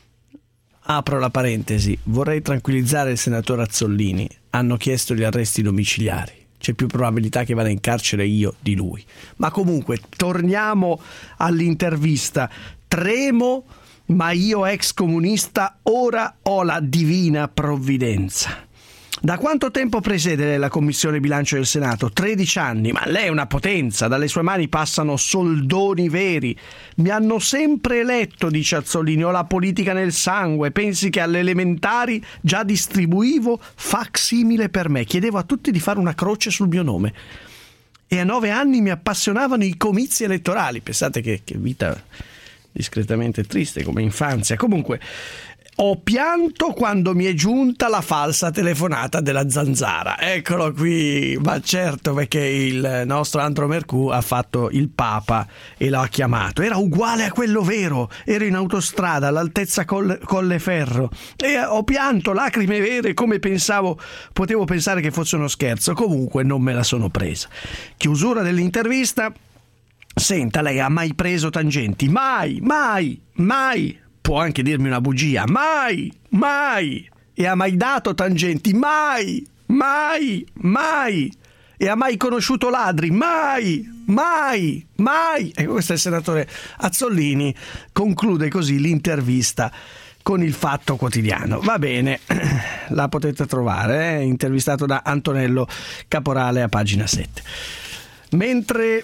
Apro la parentesi, vorrei tranquillizzare il senatore Azzollini. Hanno chiesto gli arresti domiciliari. C'è più probabilità che vada in carcere io di lui. Ma comunque, torniamo all'intervista. Tremo, ma io ex comunista ora ho la divina provvidenza. Da quanto tempo presiede la Commissione Bilancio del Senato? tredici anni, ma lei è una potenza, dalle sue mani passano soldoni veri. Mi hanno sempre eletto, dice Azzollini, ho la politica nel sangue, pensi che alle elementari già distribuivo facsimile per me, chiedevo a tutti di fare una croce sul mio nome. E a nove anni mi appassionavano i comizi elettorali, pensate che, che vita discretamente triste come infanzia. Comunque, ho pianto quando mi è giunta la falsa telefonata della Zanzara. Eccolo qui, ma certo, perché il nostro Andro Mercù ha fatto il Papa e l'ha chiamato. Era uguale a quello vero, ero in autostrada all'altezza Colle, Colleferro e ho pianto, lacrime vere, come pensavo, potevo pensare che fosse uno scherzo. Comunque non me la sono presa. Chiusura dell'intervista. Senta, lei ha mai preso tangenti? Mai, mai, mai. Può anche dirmi una bugia, mai, mai. E ha mai dato tangenti? Mai, mai, mai. E ha mai conosciuto ladri? Mai, mai, mai. E questo è il senatore Azzollini. Conclude così l'intervista con il Fatto Quotidiano. Va bene, la potete trovare, eh? Intervistato da Antonello Caporale a pagina sette. Mentre...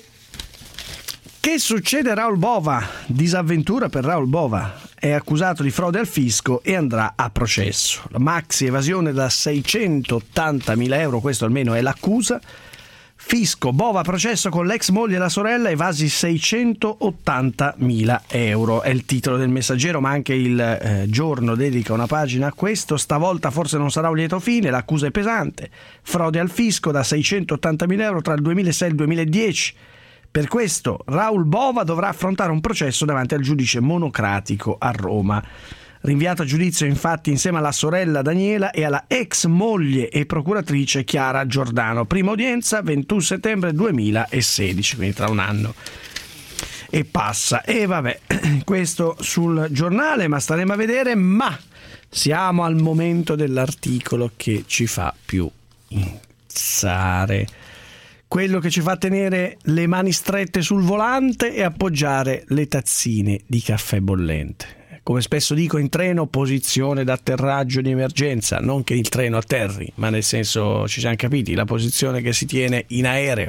Che succede a Raul Bova? Disavventura per Raul Bova. È accusato di frode al fisco e andrà a processo. La maxi evasione da seicentottantamila euro, questo almeno è l'accusa. Fisco, Bova a processo con l'ex moglie e la sorella, evasi seicentottantamila euro. È il titolo del Messaggero, ma anche il eh, Giorno dedica una pagina a questo. Stavolta forse non sarà un lieto fine, l'accusa è pesante. Frode al fisco da seicentottantamila euro tra il duemilasei e il duemiladieci. Per questo Raul Bova dovrà affrontare un processo davanti al giudice monocratico a Roma. Rinviato a giudizio infatti insieme alla sorella Daniela e alla ex moglie e procuratrice Chiara Giordano. Prima udienza ventuno settembre duemilasedici, quindi tra un anno e passa. E vabbè, questo sul giornale, ma staremo a vedere. Ma siamo al momento dell'articolo che ci fa più incazzare, quello che ci fa tenere le mani strette sul volante e appoggiare le tazzine di caffè bollente. Come spesso dico in treno, posizione d'atterraggio di emergenza, non che il treno atterri, ma nel senso, ci siamo capiti, la posizione che si tiene in aereo.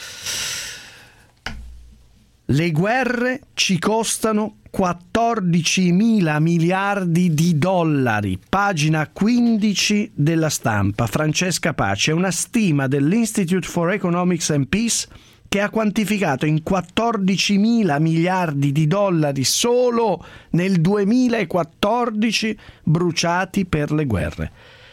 Le guerre ci costano quattordicimila miliardi di dollari. Pagina quindici della Stampa. Francesca Paci, è una stima dell'Institute for Economics and Peace che ha quantificato in quattordicimila miliardi di dollari solo nel duemilaquattordici bruciati per le guerre.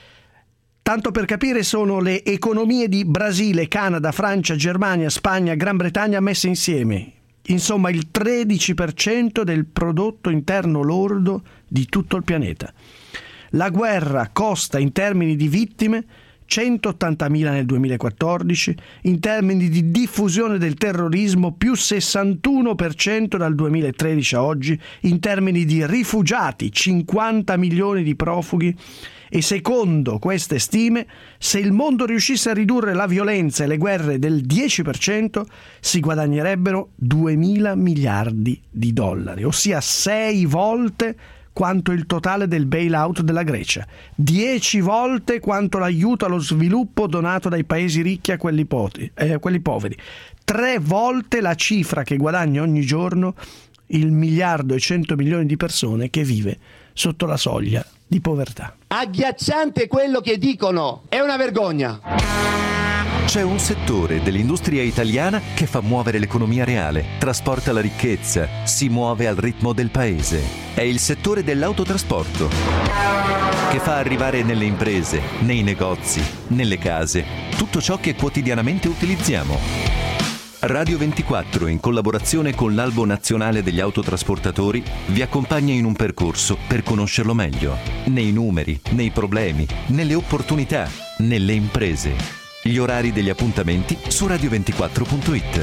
Tanto per capire, sono le economie di Brasile, Canada, Francia, Germania, Spagna, Gran Bretagna messe insieme. Insomma, il tredici per cento del prodotto interno lordo di tutto il pianeta. La guerra costa in termini di vittime centottantamila nel duemilaquattordici, in termini di diffusione del terrorismo più sessantuno per cento dal duemilatredici a oggi, in termini di rifugiati cinquanta milioni di profughi. E secondo queste stime, se il mondo riuscisse a ridurre la violenza e le guerre del dieci per cento, si guadagnerebbero duemila miliardi di dollari, ossia sei volte quanto il totale del bailout della Grecia, dieci volte quanto l'aiuto allo sviluppo donato dai paesi ricchi a quelli, poti, eh, quelli poveri, tre volte la cifra che guadagna ogni giorno il miliardo e cento milioni di persone che vive sotto la soglia di povertà. Agghiacciante quello che dicono, è una vergogna. C'è un settore dell'industria italiana che fa muovere l'economia reale, trasporta la ricchezza, si muove al ritmo del paese. È il settore dell'autotrasporto, che fa arrivare nelle imprese, nei negozi, nelle case, tutto ciò che quotidianamente utilizziamo. Radio ventiquattro, in collaborazione con l'Albo Nazionale degli Autotrasportatori, vi accompagna in un percorso per conoscerlo meglio, nei numeri, nei problemi, nelle opportunità, nelle imprese. Gli orari degli appuntamenti su radio ventiquattro punto it.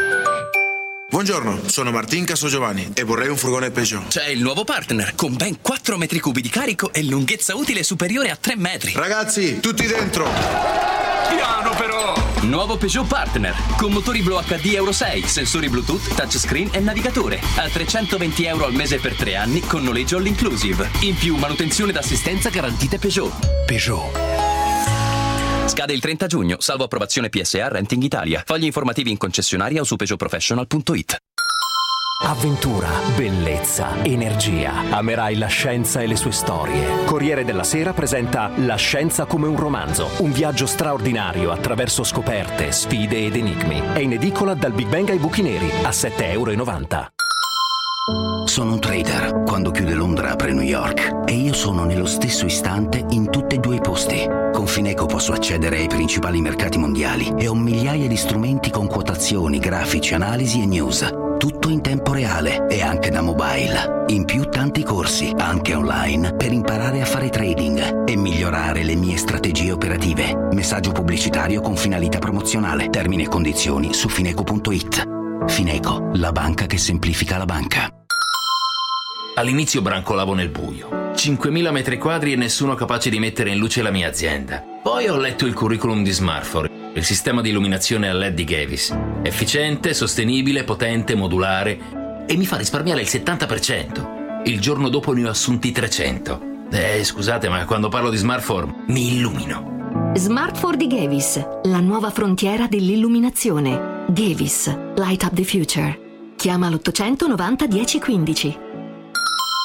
Buongiorno, sono Martin Casogiovanni e vorrei un furgone Peugeot. C'è il nuovo Partner con ben quattro metri cubi di carico e lunghezza utile superiore a tre metri. Ragazzi, tutti dentro! Piano però! Nuovo Peugeot Partner con motori Blu H D Euro sei, sensori Bluetooth, touchscreen e navigatore. A trecentoventi euro al mese per tre anni con noleggio all inclusive. In più manutenzione d'assistenza garantite Peugeot. Peugeot. Scade il trenta giugno, salvo approvazione P S A Renting Italia. Fogli informativi in concessionaria o su peugeot professional punto it. Avventura, bellezza, energia. Amerai la scienza e le sue storie. Corriere della Sera presenta La scienza come un romanzo. Un viaggio straordinario attraverso scoperte, sfide ed enigmi. È in edicola dal Big Bang ai buchi neri a sette euro e novanta. Sono un trader. Quando chiude Londra apre New York. E io sono nello stesso istante in tutti e due i posti. Con Fineco posso accedere ai principali mercati mondiali e ho migliaia di strumenti con quotazioni, grafici, analisi e news. Tutto in tempo reale e anche da mobile. In più tanti corsi, anche online, per imparare a fare trading e migliorare le mie strategie operative. Messaggio pubblicitario con finalità promozionale. Termini e condizioni su fineco punto it. Fineco, la banca che semplifica la banca. All'inizio brancolavo nel buio. cinquemila metri quadri e nessuno capace di mettere in luce la mia azienda. Poi ho letto il curriculum di Smartfor, il sistema di illuminazione a L E D di Gavis. Efficiente, sostenibile, potente, modulare e mi fa risparmiare il settanta per cento. Il giorno dopo ne ho assunti trecento. Eh, scusate, ma quando parlo di Smartfor mi illumino. Smartfor di Gavis, la nuova frontiera dell'illuminazione. Gavis, light up the future. Chiama l'ottocento novanta dieci quindici.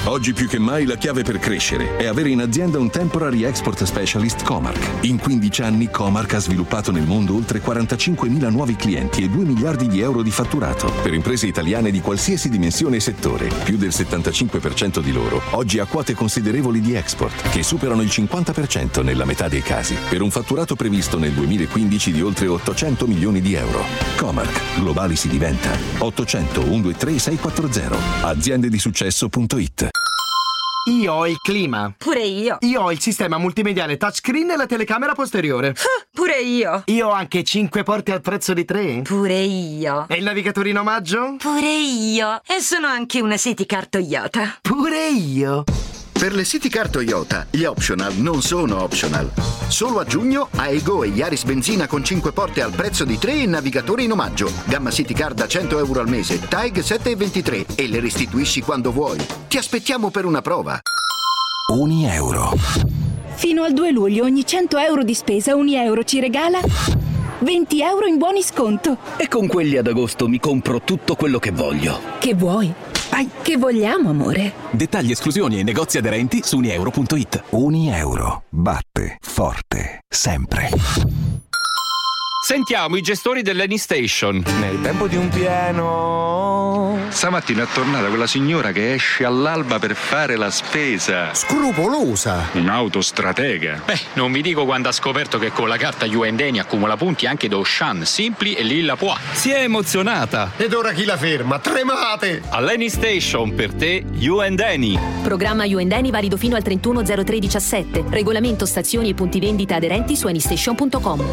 Oggi più che mai la chiave per crescere è avere in azienda un Temporary Export Specialist Comarch. In quindici anni Comarch ha sviluppato nel mondo oltre quarantacinquemila nuovi clienti e due miliardi di euro di fatturato per imprese italiane di qualsiasi dimensione e settore. Più del settantacinque per cento di loro oggi ha quote considerevoli di export che superano il cinquanta per cento nella metà dei casi, per un fatturato previsto nel duemilaquindici di oltre ottocento milioni di euro. Comarch, globali si diventa. ottocento centododici seicentoquaranta. aziende di successo punto it. Io ho il clima. Pure io. Io ho il sistema multimediale touchscreen e la telecamera posteriore. Ah, pure io. Io ho anche cinque porte al prezzo di tre. Pure io. E il navigatore in omaggio? Pure io. E sono anche una City Car Toyota. Pure io. Per le City Car Toyota, gli optional non sono optional. Solo a giugno Aygo e Yaris benzina con cinque porte al prezzo di tre e navigatore in omaggio. Gamma City Car da cento euro al mese, T A E G sette virgola ventitré e le restituisci quando vuoi. Ti aspettiamo per una prova. Unieuro. Fino al due luglio ogni cento euro di spesa Unieuro ci regala venti euro in buoni sconto. E con quelli ad agosto mi compro tutto quello che voglio. Che vuoi? Vai. Che vogliamo, amore? Dettagli, esclusioni e negozi aderenti su unieuro punto it. Unieuro. Batte forte sempre. Sentiamo i gestori dell'Any Station. Nel tempo di un pieno. Stamattina è tornata quella signora che esce all'alba per fare la spesa. Scrupolosa. Un'autostratega. Beh, non vi dico quando ha scoperto che con la carta You and Any accumula punti anche da Ocean, Simply e Lilla Pois. Si è emozionata. Ed ora chi la ferma? Tremate! All'Any Station per te You and Any. Programma You and Any valido fino al trentuno zero tre diciassette. Regolamento stazioni e punti vendita aderenti su anystation punto com.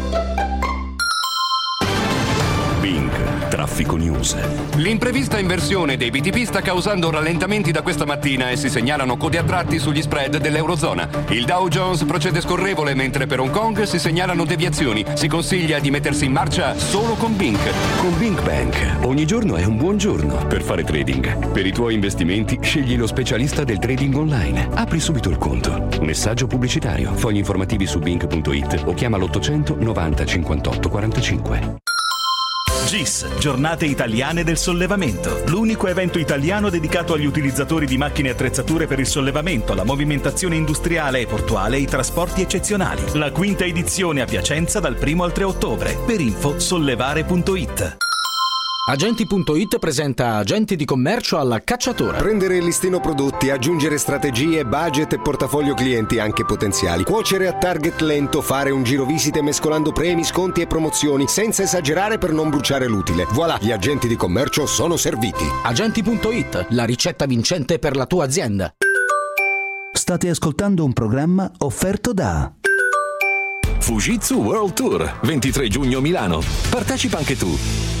Bing, Traffico News. L'imprevista inversione dei B T P sta causando rallentamenti da questa mattina e si segnalano code a tratti sugli spread dell'Eurozona. Il Dow Jones procede scorrevole mentre per Hong Kong si segnalano deviazioni. Si consiglia di mettersi in marcia solo con Bing. Con Bing Bank, ogni giorno è un buon giorno per fare trading. Per i tuoi investimenti scegli lo specialista del trading online. Apri subito il conto. Messaggio pubblicitario. Fogli informativi su bing punto it o chiama l'ottocento novanta cinquantotto quarantacinque. G I S, Giornate Italiane del Sollevamento, l'unico evento italiano dedicato agli utilizzatori di macchine e attrezzature per il sollevamento, la movimentazione industriale e portuale e i trasporti eccezionali. La quinta edizione a Piacenza dal primo al tre ottobre. Per info sollevare punto it. Agenti punto it presenta agenti di commercio alla cacciatora. Prendere il listino prodotti, aggiungere strategie, budget e portafoglio clienti anche potenziali. Cuocere a target lento, fare un giro visite mescolando premi, sconti e promozioni, senza esagerare per non bruciare l'utile. Voilà, gli agenti di commercio sono serviti. Agenti punto it, la ricetta vincente per la tua azienda. State ascoltando un programma offerto da Fujitsu World Tour, ventitré giugno Milano. Partecipa anche tu.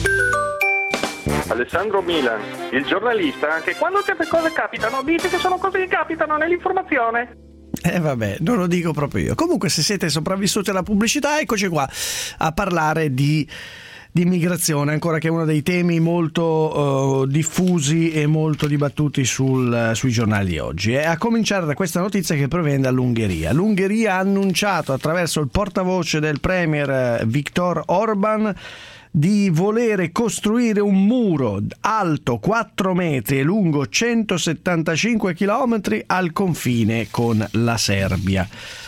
Alessandro Milan, il giornalista che quando certe cose capitano dice che sono cose che capitano nell'informazione. Eh vabbè, non lo dico proprio io. Comunque, se siete sopravvissuti alla pubblicità, eccoci qua a parlare di di immigrazione, ancora che è uno dei temi molto uh, diffusi e molto dibattuti sul, uh, sui giornali di oggi. E a cominciare da questa notizia che proviene dall'Ungheria. L'Ungheria ha annunciato attraverso il portavoce del premier Viktor Orban di volere costruire un muro alto quattro metri e lungo centosettantacinque chilometri al confine con la Serbia.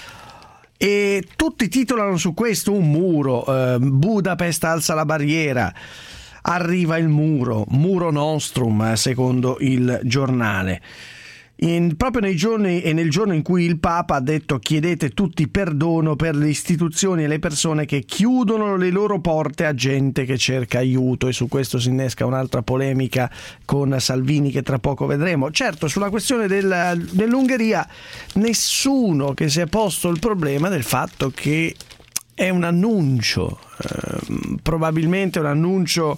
E tutti titolano su questo un muro, eh, Budapest alza la barriera, arriva il muro, muro nostrum secondo il giornale. In, proprio nei giorni e nel giorno in cui il Papa ha detto chiedete tutti perdono per le istituzioni e le persone che chiudono le loro porte a gente che cerca aiuto, e su questo si innesca un'altra polemica con Salvini che tra poco vedremo. Certo, sulla questione del, dell'Ungheria nessuno che si è posto il problema del fatto che è un annuncio, eh, probabilmente un annuncio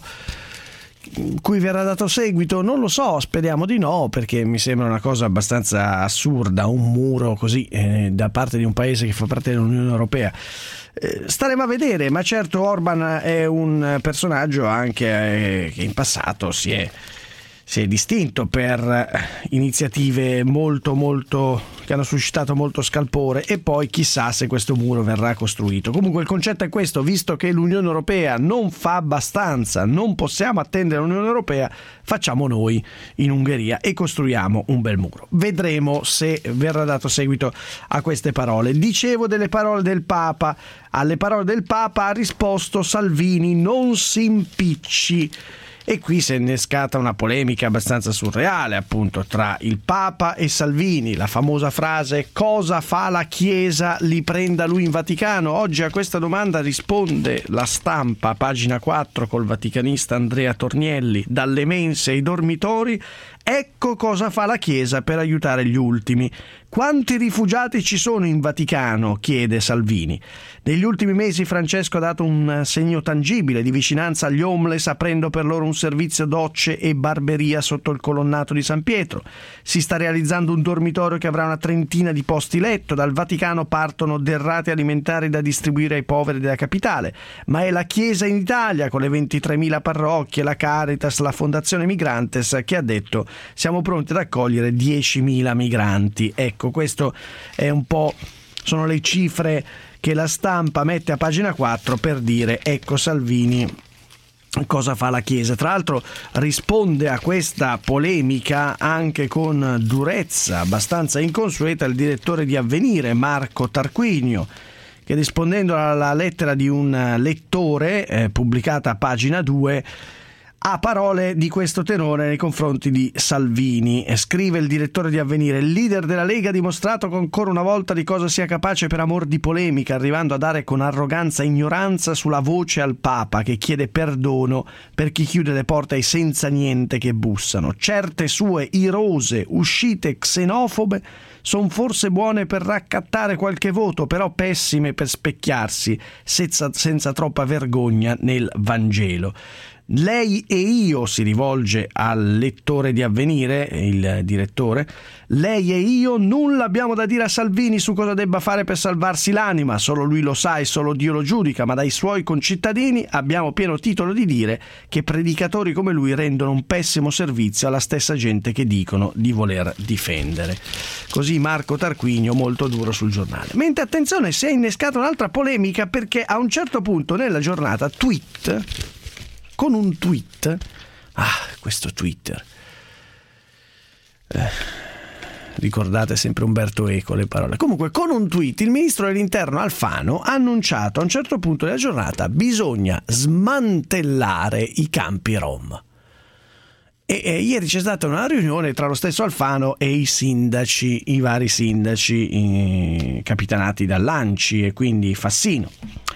cui verrà dato seguito, non lo so, speriamo di no, perché mi sembra una cosa abbastanza assurda, un muro così eh, da parte di un paese che fa parte dell'Unione Europea. Eh, staremo a vedere, ma certo Orban è un personaggio anche eh, che in passato si è si è distinto per iniziative molto molto che hanno suscitato molto scalpore, e poi chissà se questo muro verrà costruito. Comunque il concetto è questo: visto che l'Unione Europea non fa abbastanza, non possiamo attendere l'Unione Europea, facciamo noi in Ungheria e costruiamo un bel muro. Vedremo se verrà dato seguito a queste parole. Dicevo delle parole del Papa. Alle parole del Papa ha risposto Salvini: non si impicci. E qui si è innescata una polemica abbastanza surreale, appunto, tra il Papa e Salvini. La famosa frase "cosa fa la Chiesa, li prenda lui in Vaticano?". Oggi a questa domanda risponde La Stampa, pagina quattro, col vaticanista Andrea Tornielli: dalle mense ai dormitori, ecco cosa fa la Chiesa per aiutare gli ultimi. Quanti rifugiati ci sono in Vaticano? Chiede Salvini. Negli ultimi mesi Francesco ha dato un segno tangibile di vicinanza agli homeless, aprendo per loro un servizio docce e barberia sotto il colonnato di San Pietro. Si sta realizzando un dormitorio che avrà una trentina di posti letto. Dal Vaticano partono derrate alimentari da distribuire ai poveri della capitale. Ma è la Chiesa in Italia, con le ventitremila parrocchie, la Caritas, la Fondazione Migrantes, che ha detto: siamo pronti ad accogliere diecimila migranti. Ecco, questo è un po', sono le cifre che La Stampa mette a pagina quattro per dire ecco Salvini cosa fa la Chiesa. Tra l'altro risponde a questa polemica anche con durezza abbastanza inconsueta il direttore di Avvenire, Marco Tarquinio, che rispondendo alla lettera di un lettore eh, pubblicata a pagina due ha parole di questo tenore nei confronti di Salvini. Scrive il direttore di Avvenire: il leader della Lega ha dimostrato ancora una volta di cosa sia capace per amor di polemica, arrivando a dare con arroganza e ignoranza sulla voce al Papa, che chiede perdono per chi chiude le porte ai senza niente che bussano. Certe sue irose uscite xenofobe sono forse buone per raccattare qualche voto, però pessime per specchiarsi senza, senza troppa vergogna nel Vangelo. Lei e io, si rivolge al lettore di Avvenire, il direttore, lei e io nulla abbiamo da dire a Salvini su cosa debba fare per salvarsi l'anima, solo lui lo sa e solo Dio lo giudica, ma dai suoi concittadini abbiamo pieno titolo di dire che predicatori come lui rendono un pessimo servizio alla stessa gente che dicono di voler difendere. Così Marco Tarquinio, molto duro sul giornale. Mentre, attenzione, si è innescata un'altra polemica, perché a un certo punto nella giornata tweet con un tweet, ah, questo Twitter, eh, ricordate sempre Umberto Eco le parole. Comunque, con un tweet il ministro dell'interno Alfano ha annunciato a un certo punto della giornata: bisogna smantellare i campi rom. E, e ieri c'è stata una riunione tra lo stesso Alfano e i sindaci, i vari sindaci eh, capitanati dall'Anci e quindi Fassino.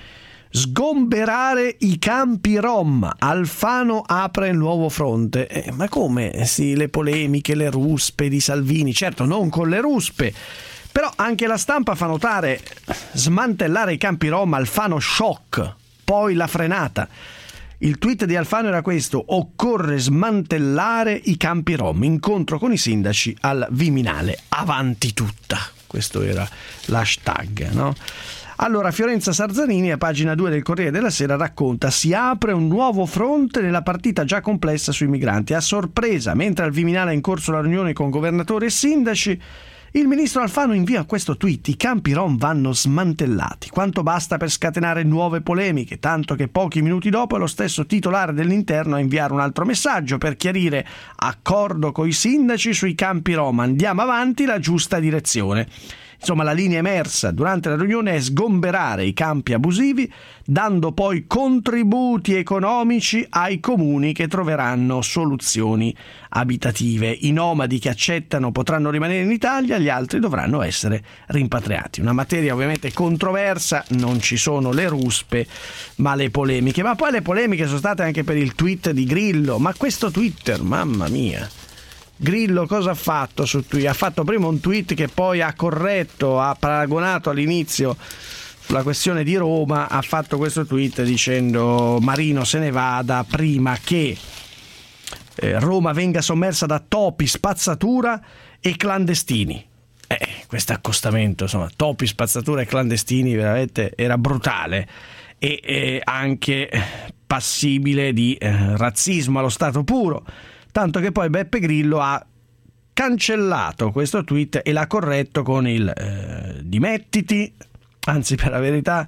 Sgomberare i campi rom, Alfano apre il nuovo fronte. Eh, ma come? Sì, le polemiche, le ruspe di Salvini, certo non con le ruspe, però anche La Stampa fa notare: smantellare i campi rom, Alfano shock, poi la frenata. Il tweet di Alfano era questo: occorre smantellare i campi rom, incontro con i sindaci al Viminale, avanti tutta. Questo era l'hashtag, no? Allora, Fiorenza Sarzanini, a pagina due del Corriere della Sera, racconta: si apre un nuovo fronte nella partita già complessa sui migranti. A sorpresa, mentre al Viminale è in corso la riunione con governatori e sindaci, il ministro Alfano invia questo tweet: i campi rom vanno smantellati. Quanto basta per scatenare nuove polemiche, tanto che pochi minuti dopo è lo stesso titolare dell'Interno a inviare un altro messaggio per chiarire: accordo coi sindaci sui campi rom, andiamo avanti, la giusta direzione. Insomma, la linea emersa durante la riunione è sgomberare i campi abusivi, dando poi contributi economici ai comuni che troveranno soluzioni abitative. I nomadi che accettano potranno rimanere in Italia, gli altri dovranno essere rimpatriati. Una materia ovviamente controversa, non ci sono le ruspe, ma le polemiche. Ma poi le polemiche sono state anche per il tweet di Grillo. Ma questo Twitter, mamma mia! Grillo cosa ha fatto su Twitter? Ha fatto prima un tweet che poi ha corretto, ha paragonato all'inizio sulla questione di Roma, ha fatto questo tweet dicendo: Marino se ne vada prima che eh, Roma venga sommersa da topi, spazzatura e clandestini. Eh, questo accostamento, insomma, topi, spazzatura e clandestini, veramente era brutale e eh, anche passibile di eh, razzismo allo stato puro. tanto che poi Beppe Grillo ha cancellato questo tweet e l'ha corretto con il eh, dimettiti, anzi per la verità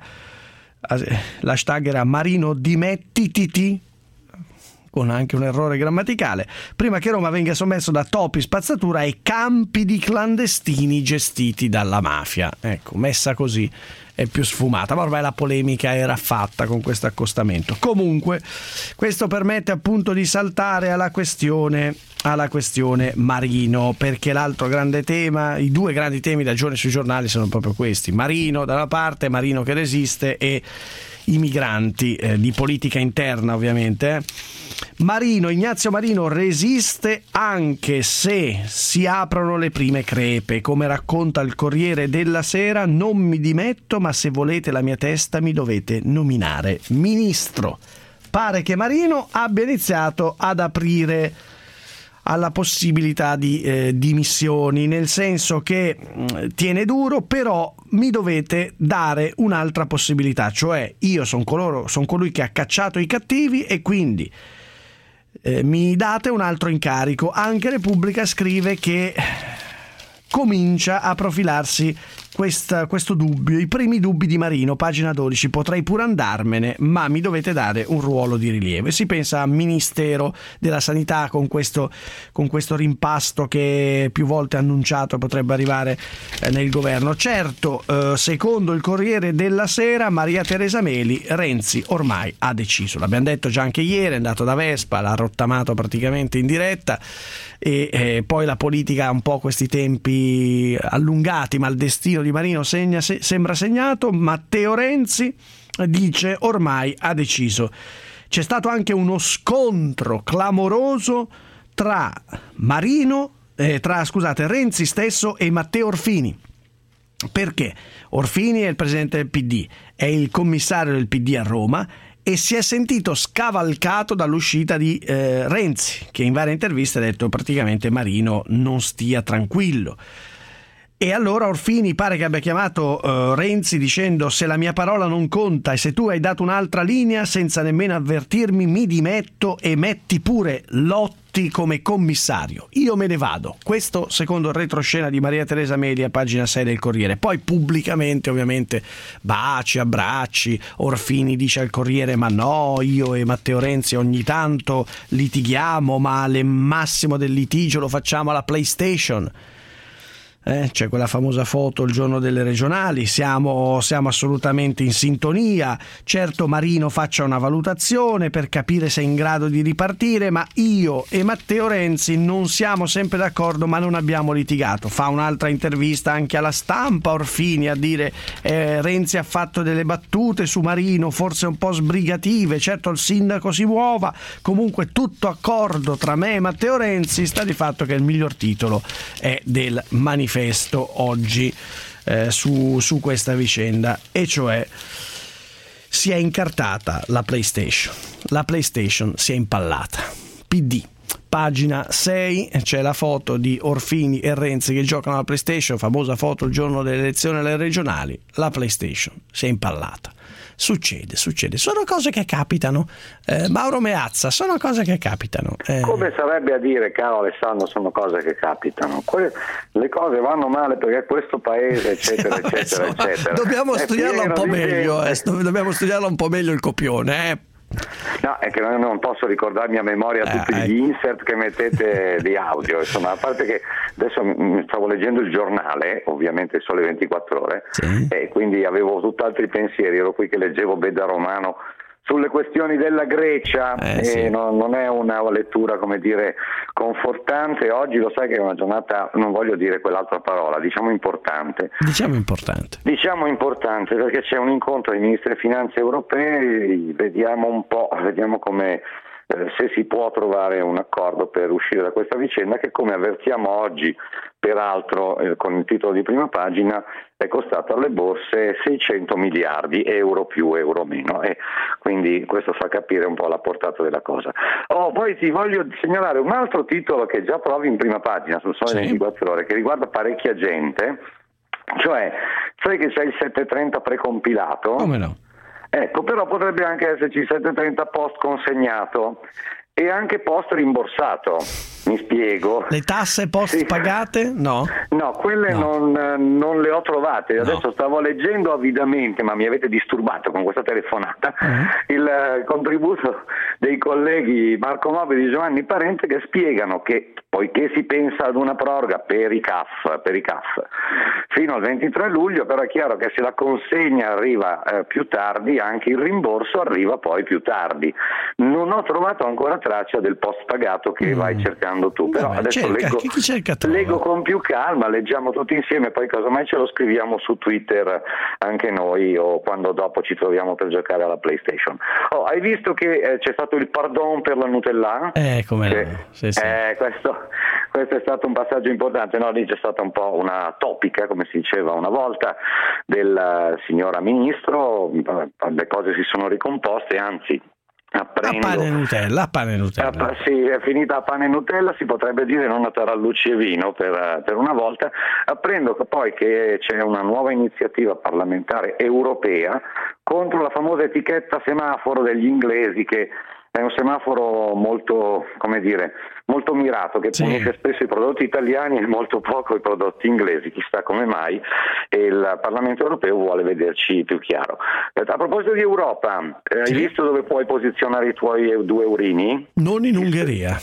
l'hashtag era Marino dimettititi, con anche un errore grammaticale, prima che Roma venga sommerso da topi, spazzatura e campi di clandestini gestiti dalla mafia. Ecco, messa così è più sfumata, ma ormai la polemica era fatta con questo accostamento. Comunque, questo permette appunto di saltare alla questione alla questione Marino, perché l'altro grande tema, i due grandi temi da giorni sui giornali sono proprio questi: Marino da una parte, Marino che resiste, e i migranti, eh, di politica interna ovviamente. eh. Marino, Ignazio Marino resiste anche se si aprono le prime crepe, come racconta il Corriere della Sera: non mi dimetto, ma se volete la mia testa mi dovete nominare ministro. Pare che Marino abbia iniziato ad aprire alla possibilità di eh, dimissioni, nel senso che mh, tiene duro, però mi dovete dare un'altra possibilità, cioè io sono coloro, son colui che ha cacciato i cattivi e quindi eh, mi date un altro incarico. Anche Repubblica scrive che comincia a profilarsi questa, questo dubbio, i primi dubbi di Marino, pagina dodici: potrei pure andarmene, ma mi dovete dare un ruolo di rilievo. E si pensa al Ministero della Sanità con questo, con questo rimpasto che più volte annunciato potrebbe arrivare eh, nel governo. Certo, eh, secondo il Corriere della Sera, Maria Teresa Meli, Renzi ormai ha deciso. L'abbiamo detto già anche ieri, è andato da Vespa, l'ha rottamato praticamente in diretta. E eh, poi la politica ha un po' questi tempi allungati, ma il destino di Marino segna, se, sembra segnato. Matteo Renzi dice ormai ha deciso. C'è stato anche uno scontro clamoroso tra Marino eh, tra scusate Renzi stesso e Matteo Orfini. Perché? Orfini è il presidente del P D, è il commissario del P D a Roma, e si è sentito scavalcato dall'uscita di eh, Renzi, che in varie interviste ha detto praticamente Marino non stia tranquillo. E allora Orfini pare che abbia chiamato uh, Renzi dicendo: se la mia parola non conta e se tu hai dato un'altra linea senza nemmeno avvertirmi, mi dimetto e metti pure Lotti come commissario, io me ne vado. Questo secondo il retroscena di Maria Teresa Meli a pagina sei del Corriere. Poi pubblicamente ovviamente baci, abbracci. Orfini dice al Corriere: ma no, io e Matteo Renzi ogni tanto litighiamo, ma al massimo del litigio lo facciamo alla PlayStation. Eh, c'è quella famosa foto il giorno delle regionali, siamo, siamo assolutamente in sintonia. Certo, Marino faccia una valutazione per capire se è in grado di ripartire, ma io e Matteo Renzi non siamo sempre d'accordo, ma non abbiamo litigato. Fa un'altra intervista anche alla Stampa Orfini a dire eh, Renzi ha fatto delle battute su Marino, forse un po' sbrigative, certo il sindaco si muova, comunque tutto accordo tra me e Matteo Renzi. Sta di fatto che il miglior titolo è del manifesto oggi eh, su, su questa vicenda, e cioè si è incartata la PlayStation, la PlayStation si è impallata. P D, pagina sei, c'è la foto di Orfini e Renzi che giocano alla PlayStation, famosa foto il giorno delle elezioni alle regionali. La PlayStation si è impallata. Succede, succede, sono cose che capitano. eh, Mauro Meazza, sono cose che capitano. eh. Come sarebbe a dire, caro Alessandro, sono cose che capitano. Que- le cose vanno male perché questo paese, eccetera, sì, eccetera, so. eccetera. Dobbiamo studiarlo un po' meglio, eh. dobbiamo studiarlo un po' meglio il copione, eh. No, è che non posso ricordarmi a memoria eh, tutti gli insert che mettete di audio, insomma, a parte che adesso stavo leggendo il giornale, ovviamente il Sole ventiquattro Ore, sì. E quindi avevo tutt'altri pensieri, ero qui che leggevo Beda Romano sulle questioni della Grecia, eh, e sì. non, non è una lettura, come dire, confortante. Oggi lo sai che è una giornata, non voglio dire quell'altra parola, diciamo importante. Diciamo importante. Diciamo importante perché c'è un incontro dei ministri delle finanze europei, vediamo un po', vediamo come eh, se si può trovare un accordo per uscire da questa vicenda che, come avvertiamo oggi, peraltro eh, con il titolo di prima pagina, è costato alle borse seicento miliardi, euro più, euro meno, e quindi questo fa capire un po' la portata della cosa. Oh, poi ti voglio segnalare un altro titolo che già trovi in prima pagina sul Sole ventiquattro Ore, che riguarda parecchia gente, cioè sai che c'è il settecentotrenta precompilato? Come no? Ecco, però potrebbe anche esserci il settecentotrenta post consegnato. e anche post rimborsato. Mi spiego. Le tasse post sì. pagate? No. No, quelle no. Non, non le ho trovate. Adesso no. Stavo leggendo avidamente, ma mi avete disturbato con questa telefonata, uh-huh. il contributo dei colleghi Marco Mobili e Giovanni Parente, che spiegano che poiché si pensa ad una proroga per i C A F, per i C A F fino al ventitré luglio, però è chiaro che se la consegna arriva eh, più tardi, anche il rimborso arriva poi più tardi. Non ho trovato ancora traccia del post pagato che mm. vai cercando tu, però Vabbè, adesso cerca, leggo, chi chi cerca leggo con più calma, leggiamo tutti insieme, poi casomai ce lo scriviamo su Twitter anche noi, o quando dopo ci troviamo per giocare alla PlayStation. Oh, hai visto che eh, c'è stato il pardon per la Nutella? Eh, come che, no. Sì, sì. Eh, questo, questo è stato un passaggio importante, no? Lì c'è stata un po' una topica, come si diceva una volta, della signora ministro, le cose si sono ricomposte, anzi apprendo, a pane e Nutella, a pane e Nutella. A, sì, è finita a pane e Nutella, si potrebbe dire, non a tarallucci e vino per, per una volta. Apprendo che poi che c'è una nuova iniziativa parlamentare europea contro la famosa etichetta semaforo degli inglesi, che è un semaforo molto, come dire, molto mirato, che sì. punisce spesso i prodotti italiani e molto poco i prodotti inglesi, chissà come mai, e il Parlamento europeo vuole vederci più chiaro. A proposito di Europa, eh, sì. hai visto dove puoi posizionare i tuoi due eurini? Non in Ungheria.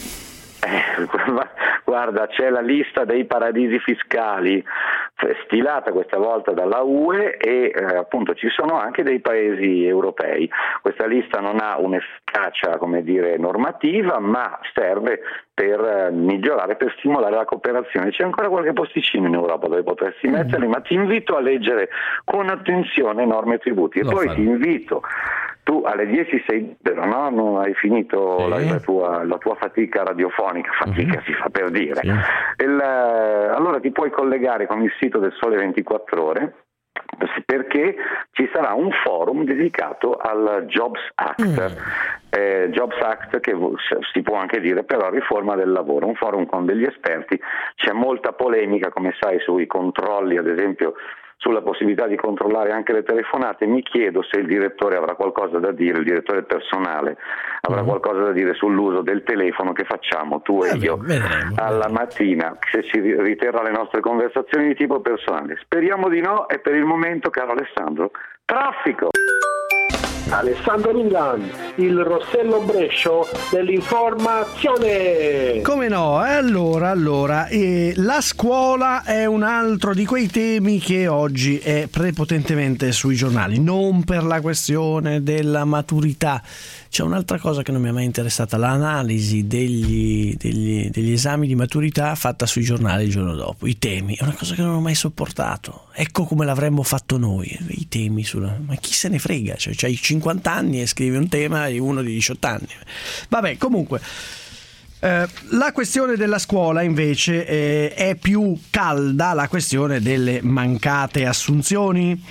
Eh, guarda, c'è la lista dei paradisi fiscali stilata questa volta dalla U E e eh, appunto ci sono anche dei paesi europei. Questa lista non ha un'efficacia, come dire, normativa, ma serve per eh, migliorare, per stimolare la cooperazione. C'è ancora qualche posticino in Europa dove potresti mm. metterli, ma ti invito a leggere con attenzione norme e tributi. E Lo poi farò. Ti invito, tu alle dieci sei libero, no? Non hai finito sì. la, la, tua, la tua fatica radiofonica, fatica mm-hmm. si fa per dire. Sì. Il, allora ti puoi collegare con il sito del Sole ventiquattro Ore, perché ci sarà un forum dedicato al Jobs Act, mm. eh, Jobs Act che si può anche dire però riforma del lavoro, un forum con degli esperti. C'è molta polemica, come sai, sui controlli, ad esempio sulla possibilità di controllare anche le telefonate. Mi chiedo se il direttore avrà qualcosa da dire, il direttore personale avrà mm. qualcosa da dire sull'uso del telefono che facciamo tu e eh, io vedremo, alla vedremo. mattina, se ci riterrà le nostre conversazioni di tipo personale. Speriamo di no, e per il momento, caro Alessandro, traffico! Alessandro Milan, il Rossello Brescio dell'informazione. Come no? Allora, allora eh, la scuola è un altro di quei temi che oggi è prepotentemente sui giornali, non per la questione della maturità. C'è un'altra cosa che non mi è mai interessata, l'analisi degli, degli, degli esami di maturità fatta sui giornali il giorno dopo. I temi, è una cosa che non ho mai sopportato. Ecco come l'avremmo fatto noi, i temi sulla... ma chi se ne frega, cioè c'hai cinquanta anni e scrivi un tema e uno di diciotto anni. Vabbè, comunque eh, la questione della scuola invece eh, è più calda, la questione delle mancate assunzioni.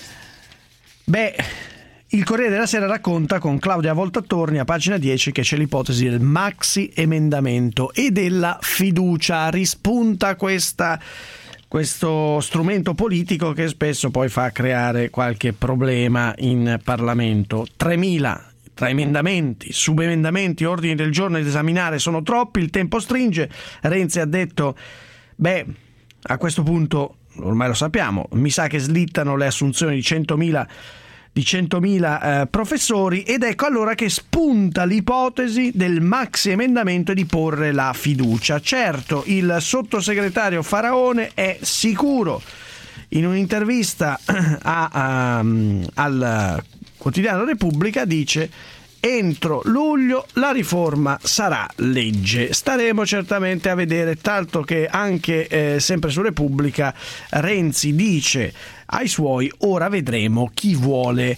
Beh, il Corriere della Sera racconta con Claudia Voltattorni a pagina dieci che c'è l'ipotesi del maxi emendamento e della fiducia. Rispunta questa, questo strumento politico che spesso poi fa creare qualche problema in Parlamento. tremila tra emendamenti, subemendamenti, ordini del giorno da esaminare sono troppi, il tempo stringe. Renzi ha detto, beh, a questo punto ormai lo sappiamo, mi sa che slittano le assunzioni di centomila di centomila eh, professori, ed ecco allora che spunta l'ipotesi del maxi emendamento e di porre la fiducia. Certo, il sottosegretario Faraone è sicuro, in un'intervista a, a, al quotidiano Repubblica dice: entro luglio la riforma sarà legge. Staremo certamente a vedere, tanto che anche eh, sempre su Repubblica Renzi dice ai suoi: ora vedremo chi vuole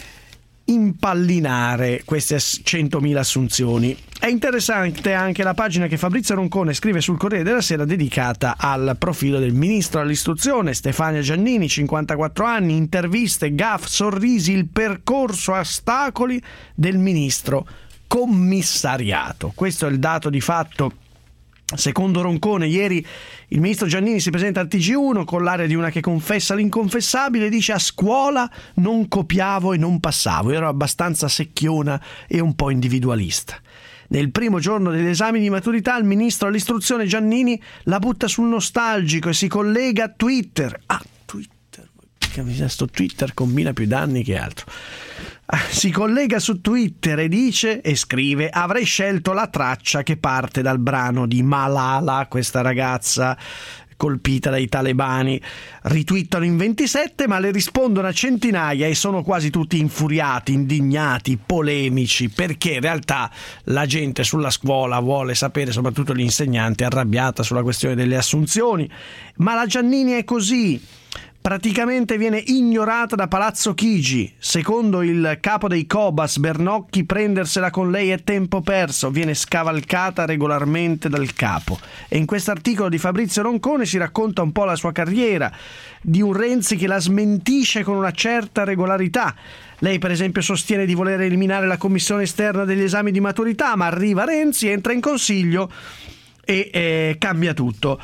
impallinare queste centomila assunzioni. È interessante anche la pagina che Fabrizio Roncone scrive sul Corriere della Sera dedicata al profilo del ministro all'istruzione Stefania Giannini, cinquantaquattro anni, interviste, gaffe, sorrisi, il percorso a ostacoli del ministro commissariato. Questo è il dato di fatto. Secondo Roncone, ieri il ministro Giannini si presenta al T G uno con l'aria di una che confessa l'inconfessabile, dice: a scuola non copiavo e non passavo, ero abbastanza secchiona e un po' individualista. Nel primo giorno degli esami di maturità il ministro all'istruzione Giannini la butta sul nostalgico e si collega a Twitter. Ah, Twitter, che sto Twitter combina più danni che altro. Si collega su Twitter e dice e scrive: avrei scelto la traccia che parte dal brano di Malala, questa ragazza colpita dai talebani. Ritwittano in ventisette, ma le rispondono a centinaia e sono quasi tutti infuriati, indignati, polemici, perché in realtà la gente sulla scuola vuole sapere, soprattutto gli insegnanti, arrabbiata sulla questione delle assunzioni. Ma la Giannini è così. Praticamente viene ignorata da Palazzo Chigi. Secondo il capo dei Cobas, Bernocchi, prendersela con lei è tempo perso, viene scavalcata regolarmente dal capo. E in questo articolo di Fabrizio Roncone si racconta un po' la sua carriera, di un Renzi che la smentisce con una certa regolarità. Lei per esempio sostiene di voler eliminare la commissione esterna degli esami di maturità, ma arriva Renzi, entra in consiglio e eh, cambia tutto.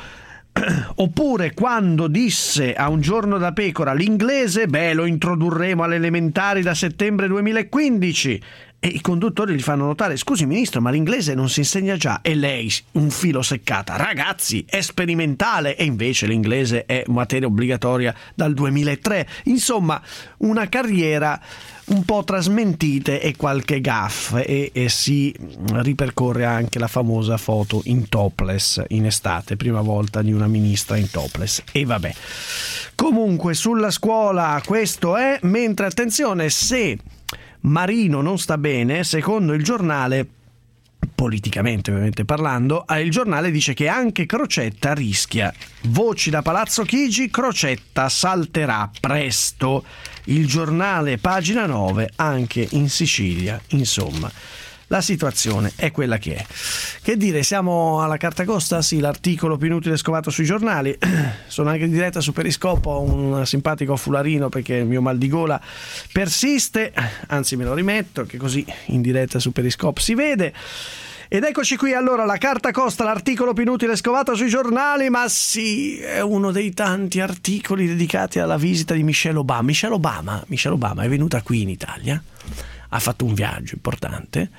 Oppure quando disse a Un giorno da pecora l'inglese, beh, lo introdurremo alle elementari da settembre duemilaquindici, e i conduttori gli fanno notare: scusi ministro, ma l'inglese non si insegna già? E lei, un filo seccata: ragazzi, è sperimentale, e invece l'inglese è materia obbligatoria dal duemilatré. Insomma, una carriera un po' tra smentite e qualche gaff, e, e si ripercorre anche la famosa foto in topless in estate, prima volta di una ministra in topless. E vabbè, comunque sulla scuola questo è. Mentre attenzione, se Marino non sta bene, secondo il giornale, politicamente ovviamente parlando, il giornale dice che anche Crocetta rischia. Voci da Palazzo Chigi: Crocetta salterà presto. Il giornale, pagina nove, anche in Sicilia. Insomma, la situazione è quella che è. Che dire, siamo alla carta costa? Sì, l'articolo più inutile scovato sui giornali. Sono anche in diretta su Periscopo, ho un simpatico fularino perché il mio mal di gola persiste, anzi me lo rimetto, che così in diretta su Periscopo si vede. Ed eccoci qui, allora, la carta costa, l'articolo più inutile scovato sui giornali, ma sì, è uno dei tanti articoli dedicati alla visita di Michelle Obama. Michelle Obama, Michelle Obama è venuta qui in Italia, ha fatto un viaggio importante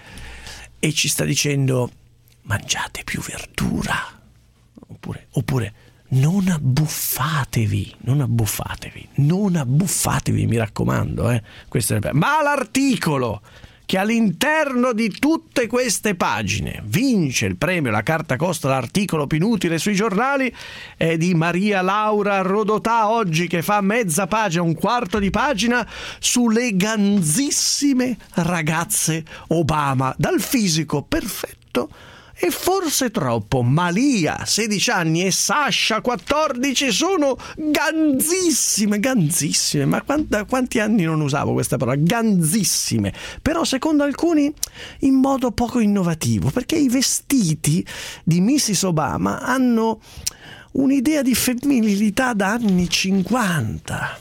e ci sta dicendo: mangiate più verdura, oppure, oppure non abbuffatevi, non abbuffatevi, non abbuffatevi, mi raccomando, eh. Questo è... Ma l'articolo che all'interno di tutte queste pagine vince il premio La Carta Costa, l'articolo più inutile sui giornali, è di Maria Laura Rodotà oggi, che fa mezza pagina, un quarto di pagina sulle ganzissime ragazze Obama, dal fisico perfetto e forse troppo. Malia, sedici anni, e Sasha, quattordici, sono ganzissime, ganzissime. Ma quant- quanti anni non usavo questa parola? Ganzissime. Però secondo alcuni in modo poco innovativo, perché i vestiti di missus Obama hanno un'idea di femminilità da anni cinquanta.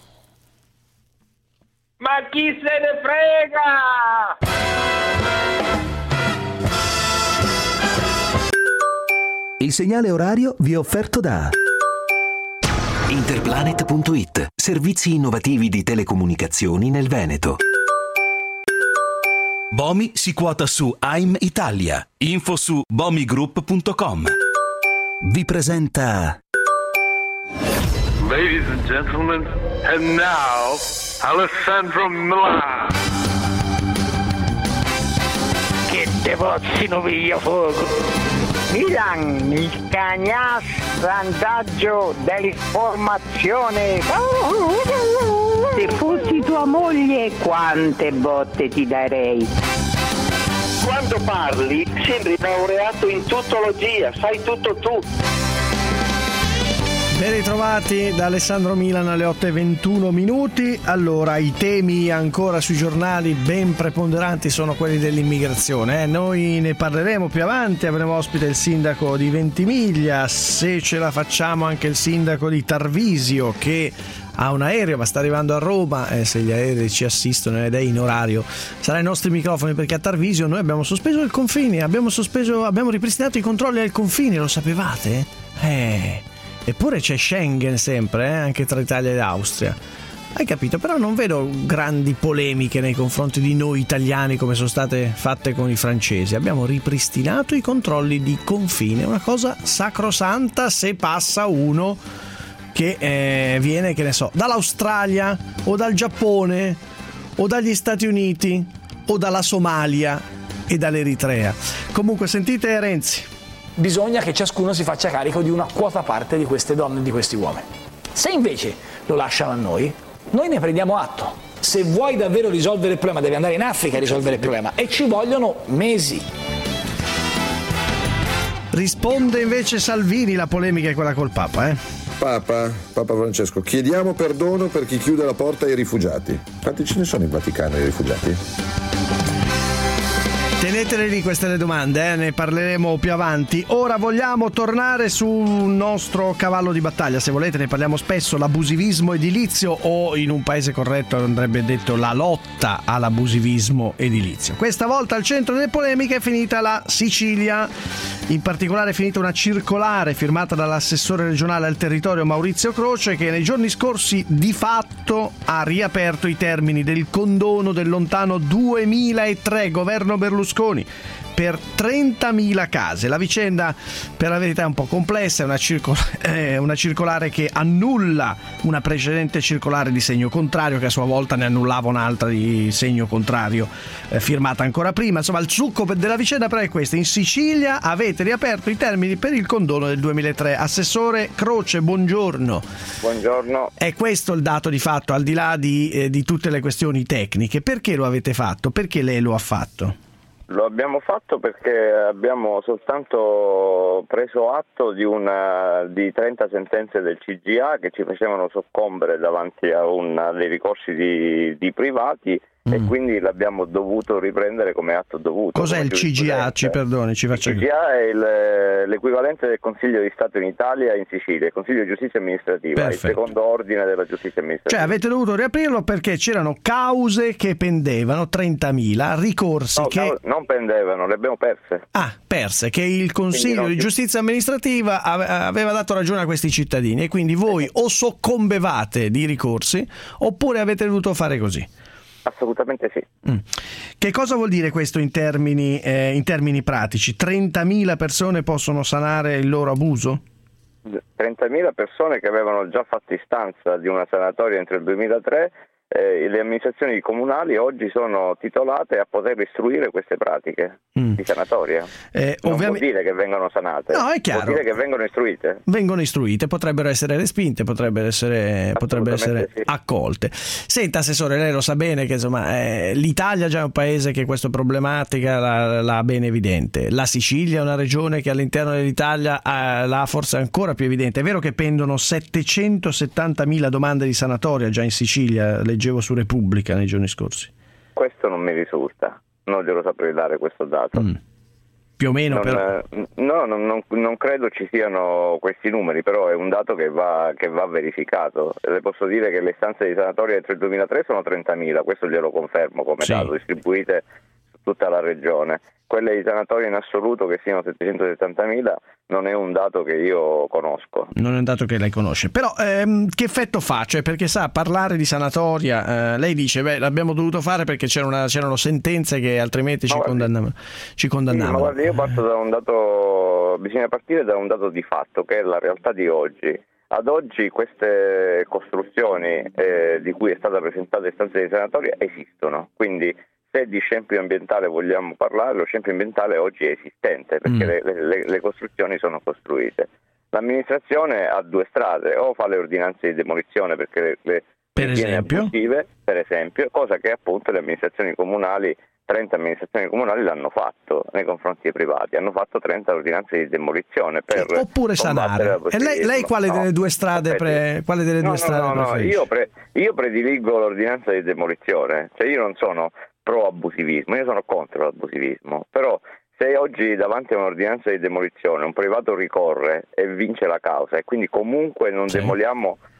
Ma chi se ne frega? Il segnale orario vi è offerto da Interplanet punto it, servizi innovativi di telecomunicazioni nel Veneto. Bomi si quota su A I M Italia. Info su bomigroup punto com. Vi presenta Ladies and gentlemen, and now Alessandro Milà. Che te pozzino via fuoco. Milan, il cagnasso dell'informazione. Se fossi tua moglie, quante botte ti darei. Quando parli sembri laureato in tuttologia, sai tutto tu. Ben ritrovati da Alessandro Milan alle otto e ventuno minuti. Allora, i temi ancora sui giornali ben preponderanti sono quelli dell'immigrazione. Eh? Noi ne parleremo più avanti, avremo ospite il sindaco di Ventimiglia, se ce la facciamo anche il sindaco di Tarvisio, che ha un aereo ma sta arrivando a Roma, e eh, se gli aerei ci assistono ed è in orario sarà ai nostri microfoni, perché a Tarvisio noi abbiamo sospeso il confine, abbiamo sospeso, abbiamo ripristinato i controlli al confine, lo sapevate? Eh... Eppure c'è Schengen sempre, eh, anche tra Italia ed Austria. Hai capito? Però non vedo grandi polemiche nei confronti di noi italiani come sono state fatte con i francesi. Abbiamo ripristinato i controlli di confine, una cosa sacrosanta se passa uno che eh, viene, che ne so, dall'Australia o dal Giappone o dagli Stati Uniti o dalla Somalia e dall'Eritrea. Comunque sentite Renzi. Bisogna che ciascuno si faccia carico di una quota parte di queste donne e di questi uomini. Se invece lo lasciano a noi, noi ne prendiamo atto. Se vuoi davvero risolvere il problema, devi andare in Africa a risolvere il problema e ci vogliono mesi. Risponde invece Salvini, la polemica è quella col Papa, eh? Papa, Papa Francesco, chiediamo perdono per chi chiude la porta ai rifugiati. Quanti ce ne sono in Vaticano i rifugiati? Tenetele lì queste le domande, eh? Ne parleremo più avanti. Ora vogliamo tornare sul nostro cavallo di battaglia, se volete ne parliamo spesso, l'abusivismo edilizio, o in un paese corretto andrebbe detto la lotta all'abusivismo edilizio. Questa volta al centro delle polemiche è finita la Sicilia, in particolare è finita una circolare firmata dall'assessore regionale al territorio Maurizio Croce, che nei giorni scorsi di fatto ha riaperto i termini del condono del lontano duemilatré, governo Berlusconi, per trentamila case. La vicenda, per la verità, è un po' complessa, è una, circol- è una circolare che annulla una precedente circolare di segno contrario, che a sua volta ne annullava un'altra di segno contrario, eh, firmata ancora prima. Insomma, il succo della vicenda però è questo: in Sicilia avete riaperto i termini per il condono del duemilatré. Assessore Croce, buongiorno. Buongiorno. È questo il dato di fatto, al di là di, eh, di tutte le questioni tecniche. Perché lo avete fatto? Perché lei lo ha fatto? Lo abbiamo fatto perché abbiamo soltanto preso atto di una di trenta sentenze del C G A che ci facevano soccombere davanti a, un, a dei ricorsi di, di privati, mm. e quindi l'abbiamo dovuto riprendere come atto dovuto. Cos'è il C G A? Ci perdoni, ci faccia... Il C G A è il, l'equivalente del Consiglio di Stato in Italia e in Sicilia, il Consiglio di Giustizia Amministrativa. Perfetto. Il secondo ordine della giustizia amministrativa. Cioè avete dovuto riaprirlo perché c'erano cause che pendevano, trentamila ricorsi no, che... No, non pendevano, le abbiamo perse. Ah, perse, che il Consiglio no, di Giustizia Amministrativa aveva dato ragione a questi cittadini, e quindi voi o soccombevate di ricorsi oppure avete dovuto fare così. Assolutamente sì. Mm. Che cosa vuol dire questo in termini, eh, in termini pratici? trentamila persone possono sanare il loro abuso? trentamila persone che avevano già fatto istanza di una sanatoria entro il duemilatré. Eh, le amministrazioni comunali oggi sono titolate a poter istruire queste pratiche mm. di sanatoria. Eh, non ovviamente... vuol dire che vengono sanate, no, è chiaro. Vuol dire che vengono istruite. Vengono istruite, potrebbero essere respinte, potrebbero essere, potrebbero essere sì. accolte. Senta, assessore, lei lo sa bene che insomma eh, l'Italia già è un paese che questa problematica l'ha, l'ha ben evidente. La Sicilia è una regione che all'interno dell'Italia ha, l'ha forse ancora più evidente. È vero che pendono settecentosettantamila domande di sanatoria già in Sicilia, leggevo su Repubblica nei giorni scorsi. Questo non mi risulta, non glielo saprei dare questo dato. Mm. Più o meno? Non, per... No, non, non, non credo ci siano questi numeri, però è un dato che va, che va verificato. Le posso dire che le istanze di sanatoria entro il duemilatré sono trentamila, questo glielo confermo come sì. dato, distribuite su tutta la regione. Quelle di sanatoria in assoluto che siano settecentosettantamila non è un dato che io conosco. Non è un dato che lei conosce. Però ehm, che effetto fa? Cioè, perché sa, parlare di sanatoria, eh, lei dice, beh, l'abbiamo dovuto fare perché c'era una, c'erano sentenze che altrimenti ci condannavano. Ci condannavano. Sì, ma guarda, io parto da un dato, bisogna partire da un dato di fatto, che è la realtà di oggi. Ad oggi queste costruzioni eh, di cui è stata presentata istanza di sanatoria esistono, quindi se di scempio ambientale vogliamo parlare, lo scempio ambientale oggi è esistente perché mm. le, le, le costruzioni sono costruite. L'amministrazione ha due strade: o fa le ordinanze di demolizione perché le, le per esempio abusive, per esempio, cosa che appunto le amministrazioni comunali, trenta amministrazioni comunali l'hanno fatto nei confronti dei privati, hanno fatto trenta ordinanze di demolizione per sì, oppure sanare. E lei, lei quale no, delle due strade pre, quale delle no, due no, strade no, no, preferisce? Io, pre, io prediligo l'ordinanza di demolizione, cioè io non sono pro abusivismo, io sono contro l'abusivismo, però se oggi davanti a un'ordinanza di demolizione un privato ricorre e vince la causa e quindi comunque non sì. demoliamo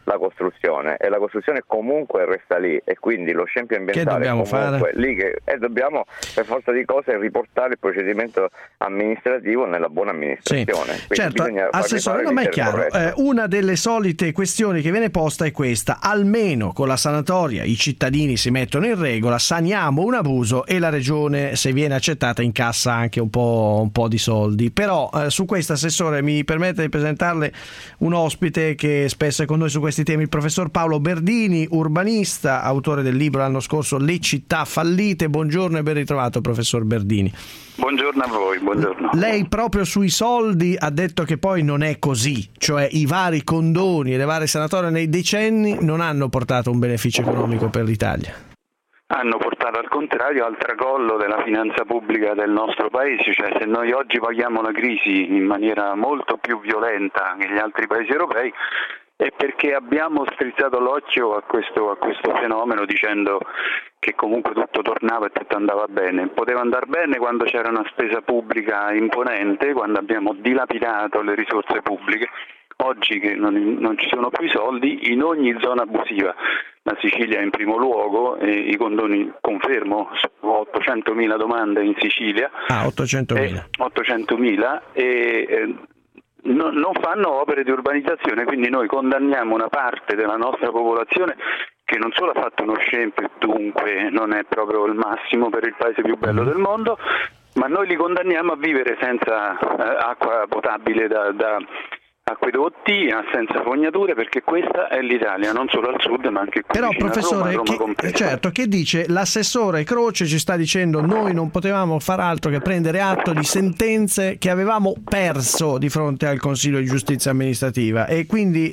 la costruzione, e la costruzione comunque resta lì, e quindi lo scempio ambientale che dobbiamo comunque fare? lì che, e dobbiamo per forza di cose riportare il procedimento amministrativo nella buona amministrazione. Sì. Certo, Assessore, non ma è chiaro, eh, una delle solite questioni che viene posta è questa: almeno con la sanatoria i cittadini si mettono in regola, saniamo un abuso e la Regione, se viene accettata, incassa anche un po', un po' di soldi. Però eh, su questo, Assessore, mi permette di presentarle un ospite che spesso è con noi su questi temi, il professor Paolo Berdini, urbanista, autore del libro l'anno scorso Le città fallite. Buongiorno e ben ritrovato, professor Berdini. Buongiorno a voi, buongiorno. Lei proprio sui soldi ha detto che poi non è così, cioè i vari condoni e le varie sanatorie nei decenni non hanno portato un beneficio economico per l'Italia. Hanno portato al contrario al tracollo della finanza pubblica del nostro paese, cioè se noi oggi paghiamo la crisi in maniera molto più violenta che gli altri paesi europei è perché abbiamo strizzato l'occhio a questo, a questo fenomeno dicendo che comunque tutto tornava e tutto andava bene. Poteva andare bene quando c'era una spesa pubblica imponente, quando abbiamo dilapidato le risorse pubbliche. Oggi che non, non ci sono più i soldi in ogni zona abusiva, la Sicilia in primo luogo, e i condoni, confermo, sono ottocentomila domande in Sicilia. Ah, ottocentomila. E, ottocentomila e eh, no, non fanno opere di urbanizzazione, quindi noi condanniamo una parte della nostra popolazione che non solo ha fatto uno scempio, dunque non è proprio il massimo per il paese più bello del mondo, ma noi li condanniamo a vivere senza eh, acqua potabile da, da acquedotti, senza fognature, perché questa è l'Italia, non solo al sud ma anche qui. Però vicino professore, a Roma, Roma che, certo, che dice l'assessore Croce, ci sta dicendo noi non potevamo far altro che prendere atto di sentenze che avevamo perso di fronte al Consiglio di Giustizia Amministrativa, e quindi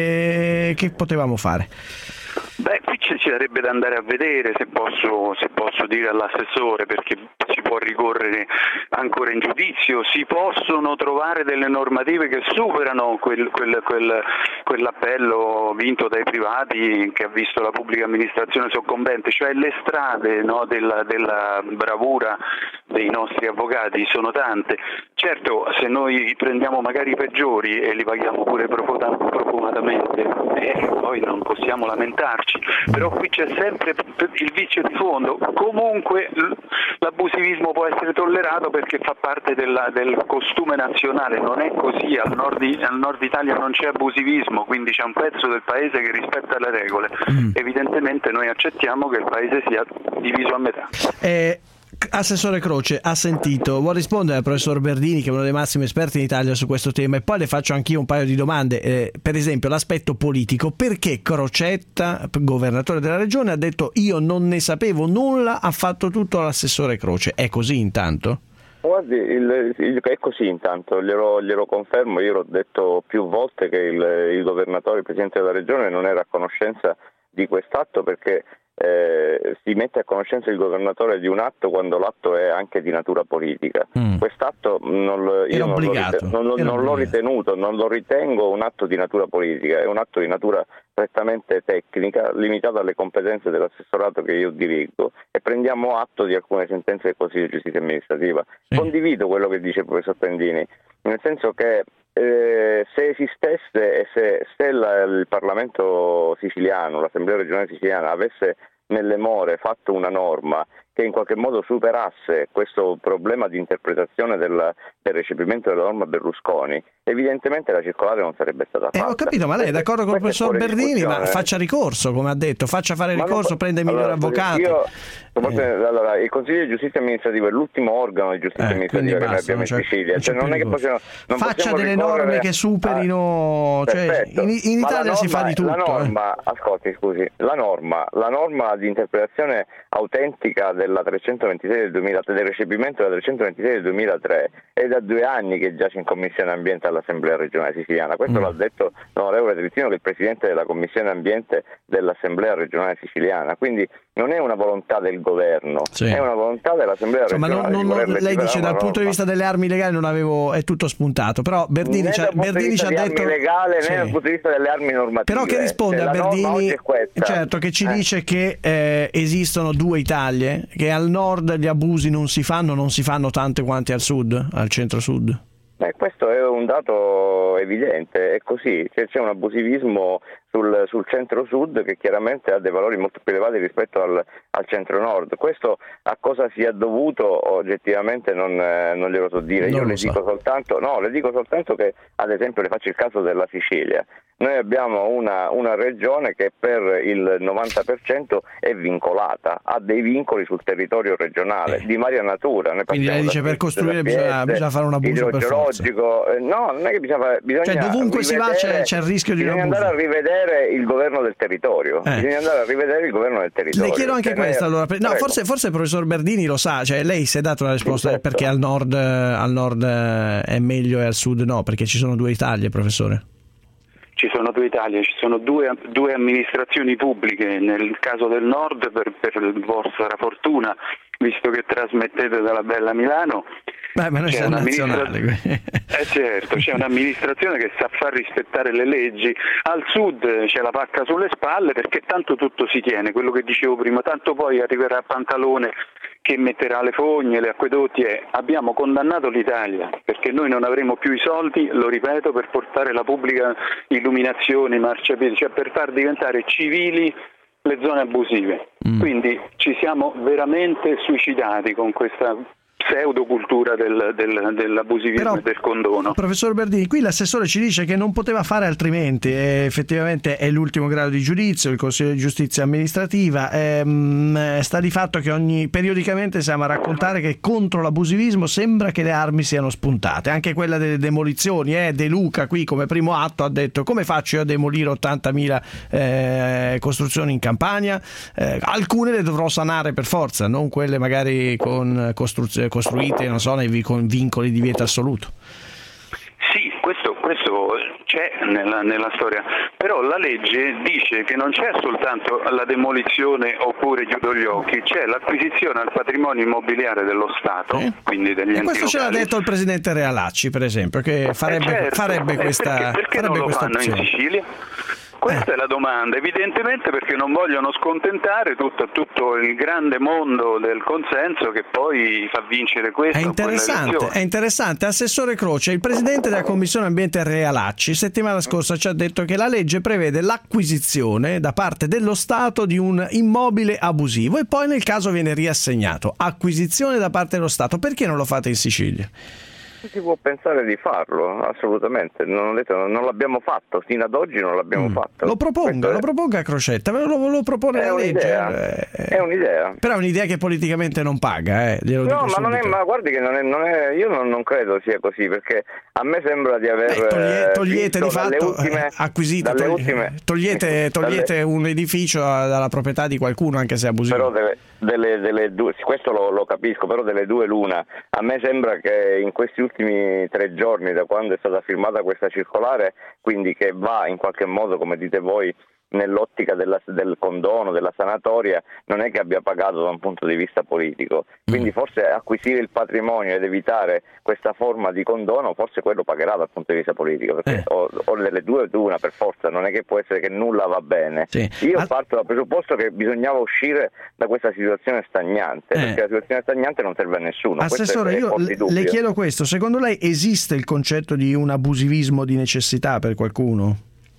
eh, che potevamo fare? Beh, qui ci sarebbe da andare a vedere, se posso, se posso dire all'assessore, perché si può ricorrere ancora in giudizio, si possono trovare delle normative che superano quel, quel, quel, quell'appello vinto dai privati che ha visto la pubblica amministrazione soccombente, cioè le strade, no, della, della bravura dei nostri avvocati sono tante. Certo, se noi prendiamo magari i peggiori e li paghiamo pure profumatamente, eh, poi non possiamo lamentarci, però qui c'è sempre il vizio di fondo. Comunque l'abusivismo può essere tollerato perché fa parte della, del costume nazionale, non è così, al nord, al nord Italia non c'è abusivismo, quindi c'è un pezzo del paese che rispetta le regole. Mm. Evidentemente noi accettiamo che il paese sia diviso a metà. Eh... Assessore Croce, ha sentito, vuol rispondere al professor Berdini, che è uno dei massimi esperti in Italia su questo tema, e poi le faccio anch'io un paio di domande. Eh, per esempio l'aspetto politico: perché Crocetta, governatore della regione, ha detto io non ne sapevo nulla, ha fatto tutto l'assessore Croce? È così intanto? Guardi, il, il, è così intanto, glielo, glielo confermo, io l'ho detto più volte che il, il governatore, il presidente della regione non era a conoscenza di quest'atto, perché Eh, si mette a conoscenza il governatore di un atto quando l'atto è anche di natura politica. Mm. Quest'atto non, lo, io non, l'ho ritenuto, non, non l'ho ritenuto, non lo ritengo un atto di natura politica, è un atto di natura prettamente tecnica, limitato alle competenze dell'assessorato che io dirigo, e prendiamo atto di alcune sentenze del Consiglio di Giustizia Amministrativa. Sì. Condivido quello che dice il professor Pendini, nel senso che Eh, se esistesse e se, se la, il Parlamento siciliano, l'Assemblea regionale siciliana avesse nelle more fatto una norma che in qualche modo superasse questo problema di interpretazione del, del recepimento della norma Berlusconi, evidentemente la circolare non sarebbe stata fatta. Eh, ho capito, ma lei è d'accordo con il professor Berdini, ma faccia ricorso, come ha detto, faccia fare ma ricorso, non, prenda i migliori allora, avvocati. Io, eh. allora, il Consiglio di Giustizia Amministrativa è l'ultimo organo di giustizia eh, amministrativa che basta, noi abbiamo in Sicilia. Cioè, non è che possiamo, non faccia delle norme che superino, ah, cioè, in, in Italia si fa di tutto. La norma, eh. ascolti, scusi, la norma, la norma di interpretazione autentica della trecentoventisei del duemilatré, del recepimento della trecentoventisei del duemilatré, è da due anni che giace in Commissione Ambiente all'Assemblea regionale siciliana. Questo mm. l'ha detto l'onorevole Trizzino, che è il presidente della Commissione Ambiente dell'Assemblea regionale siciliana. Quindi non è una volontà del governo, sì. è una volontà dell'Assemblea cioè, regionale. Ma non, non, lei dice dal punto di vista delle armi legali non avevo, è tutto spuntato, però Berdini, né c'ha, Berdini ci ha detto legale, sì. né dal punto di vista delle armi normative. Però che risponde cioè, a Berdini, certo, che ci eh. dice che eh, esistono due Italie, che al nord gli abusi non si fanno, non si fanno tanto quanti al sud, al centro-sud. Beh, questo è un dato evidente, è così, cioè, c'è un abusivismo sul, sul centro-sud, che chiaramente ha dei valori molto più elevati rispetto al, al centro-nord. Questo a cosa sia dovuto oggettivamente non, eh, non glielo so dire. Non Io le so. dico soltanto, no, le dico soltanto che, ad esempio, le faccio il caso della Sicilia. Noi abbiamo una, una regione che per il novanta per cento è vincolata, ha dei vincoli sul territorio regionale, eh. di varia natura. Ne Quindi lei dice per costruire bisogna, bisogna fare un abuso per forza. idrogeologico. No, non è che bisogna fare, bisogna Cioè dovunque si va c'è, c'è il rischio di un bisogna abuso. andare a rivedere il governo del territorio. Eh. Bisogna andare a rivedere il governo del territorio. Le chiedo anche Cioè, questa noi- allora. No, forse, forse il professor Berdini lo sa, cioè lei si è dato una risposta Certo. perché al nord, eh, al nord eh, è meglio e al sud no, perché ci sono due Italie, professore. Ci sono due Italie, ci sono due, due amministrazioni pubbliche, nel caso del nord per, per vostra fortuna, visto che trasmettete dalla bella Milano. Beh, ma noi c'è siamo un'amministra- nazionali. Eh certo, c'è un'amministrazione che sa far rispettare le leggi, al sud c'è la pacca sulle spalle perché tanto tutto si tiene, quello che dicevo prima, tanto poi arriverà Pantalone che metterà le fogne, le acquedotti e abbiamo condannato l'Italia perché noi non avremo più i soldi, lo ripeto, per portare la pubblica illuminazione, i marciapiedi, cioè per far diventare civili le zone abusive. Mm. Quindi ci siamo veramente suicidati con questa pseudocultura del, del, dell'abusivismo Però, e del condono. Professor Berdini, qui l'assessore ci dice che non poteva fare altrimenti, e effettivamente è l'ultimo grado di giudizio, il Consiglio di Giustizia Amministrativa, ehm, sta di fatto che ogni periodicamente siamo a raccontare che contro l'abusivismo sembra che le armi siano spuntate, anche quella delle demolizioni. eh, De Luca qui come primo atto ha detto: come faccio io a demolire ottantamila eh, costruzioni in Campania? Eh, alcune le dovrò sanare per forza, non quelle magari con costruzioni costruite, non so, nei vi- con vincoli di vieto assoluto. Sì, questo, questo c'è nella, nella storia, però la legge dice che non c'è soltanto la demolizione oppure chiudo gli occhi, c'è l'acquisizione al patrimonio immobiliare dello Stato, Eh? quindi degli E enti questo ce l'ha locali. detto il presidente Realacci, per esempio, che farebbe, Eh certo, farebbe eh questa, perché, perché farebbe non lo questa fanno opzione. in Sicilia? Questa Eh. è la domanda, evidentemente perché non vogliono scontentare tutto, tutto il grande mondo del consenso che poi fa vincere questo. È interessante, è interessante. Assessore Croce, il presidente della Commissione Ambiente Realacci settimana scorsa ci ha detto che la legge prevede l'acquisizione da parte dello Stato di un immobile abusivo e poi nel caso viene riassegnato. Acquisizione da parte dello Stato. Perché non lo fate in Sicilia? Si può pensare di farlo, assolutamente. Non, ho detto, non l'abbiamo fatto, fino ad oggi non l'abbiamo Mm. fatto. Lo proponga, Questo lo è- proponga Crocetta, ve lo, lo propone È la legge. un'idea, Eh, è un'idea. Però è un'idea che politicamente non paga, eh, glielo No, dico ma non è, subito. ma guardi che non è, non è io non, non credo sia così, perché a me sembra di aver Beh, toglie- eh, togliete visto di dalle fatto ultime, eh, acquisite, dalle togli- ultime- togliete, togliete dalle- un edificio dalla proprietà di qualcuno anche se abusivo. però delle, delle, delle due, questo lo, lo capisco, però delle due l'una. A me sembra che in questi ultimi tre giorni, da quando è stata firmata questa circolare, quindi che va in qualche modo, come dite voi, nell'ottica della, del condono, della sanatoria, non è che abbia pagato da un punto di vista politico. Quindi forse acquisire il patrimonio ed evitare questa forma di condono, forse quello pagherà dal punto di vista politico, perché Eh. o, o delle due o una per forza, non è che può essere che nulla va bene. Sì. Io Al- parto dal presupposto che bisognava uscire da questa situazione stagnante, Eh. perché la situazione stagnante non serve a nessuno. Questo Assessore, è- è io fuor di le, dubbio. le chiedo questo: secondo lei esiste il concetto di un abusivismo di necessità per qualcuno?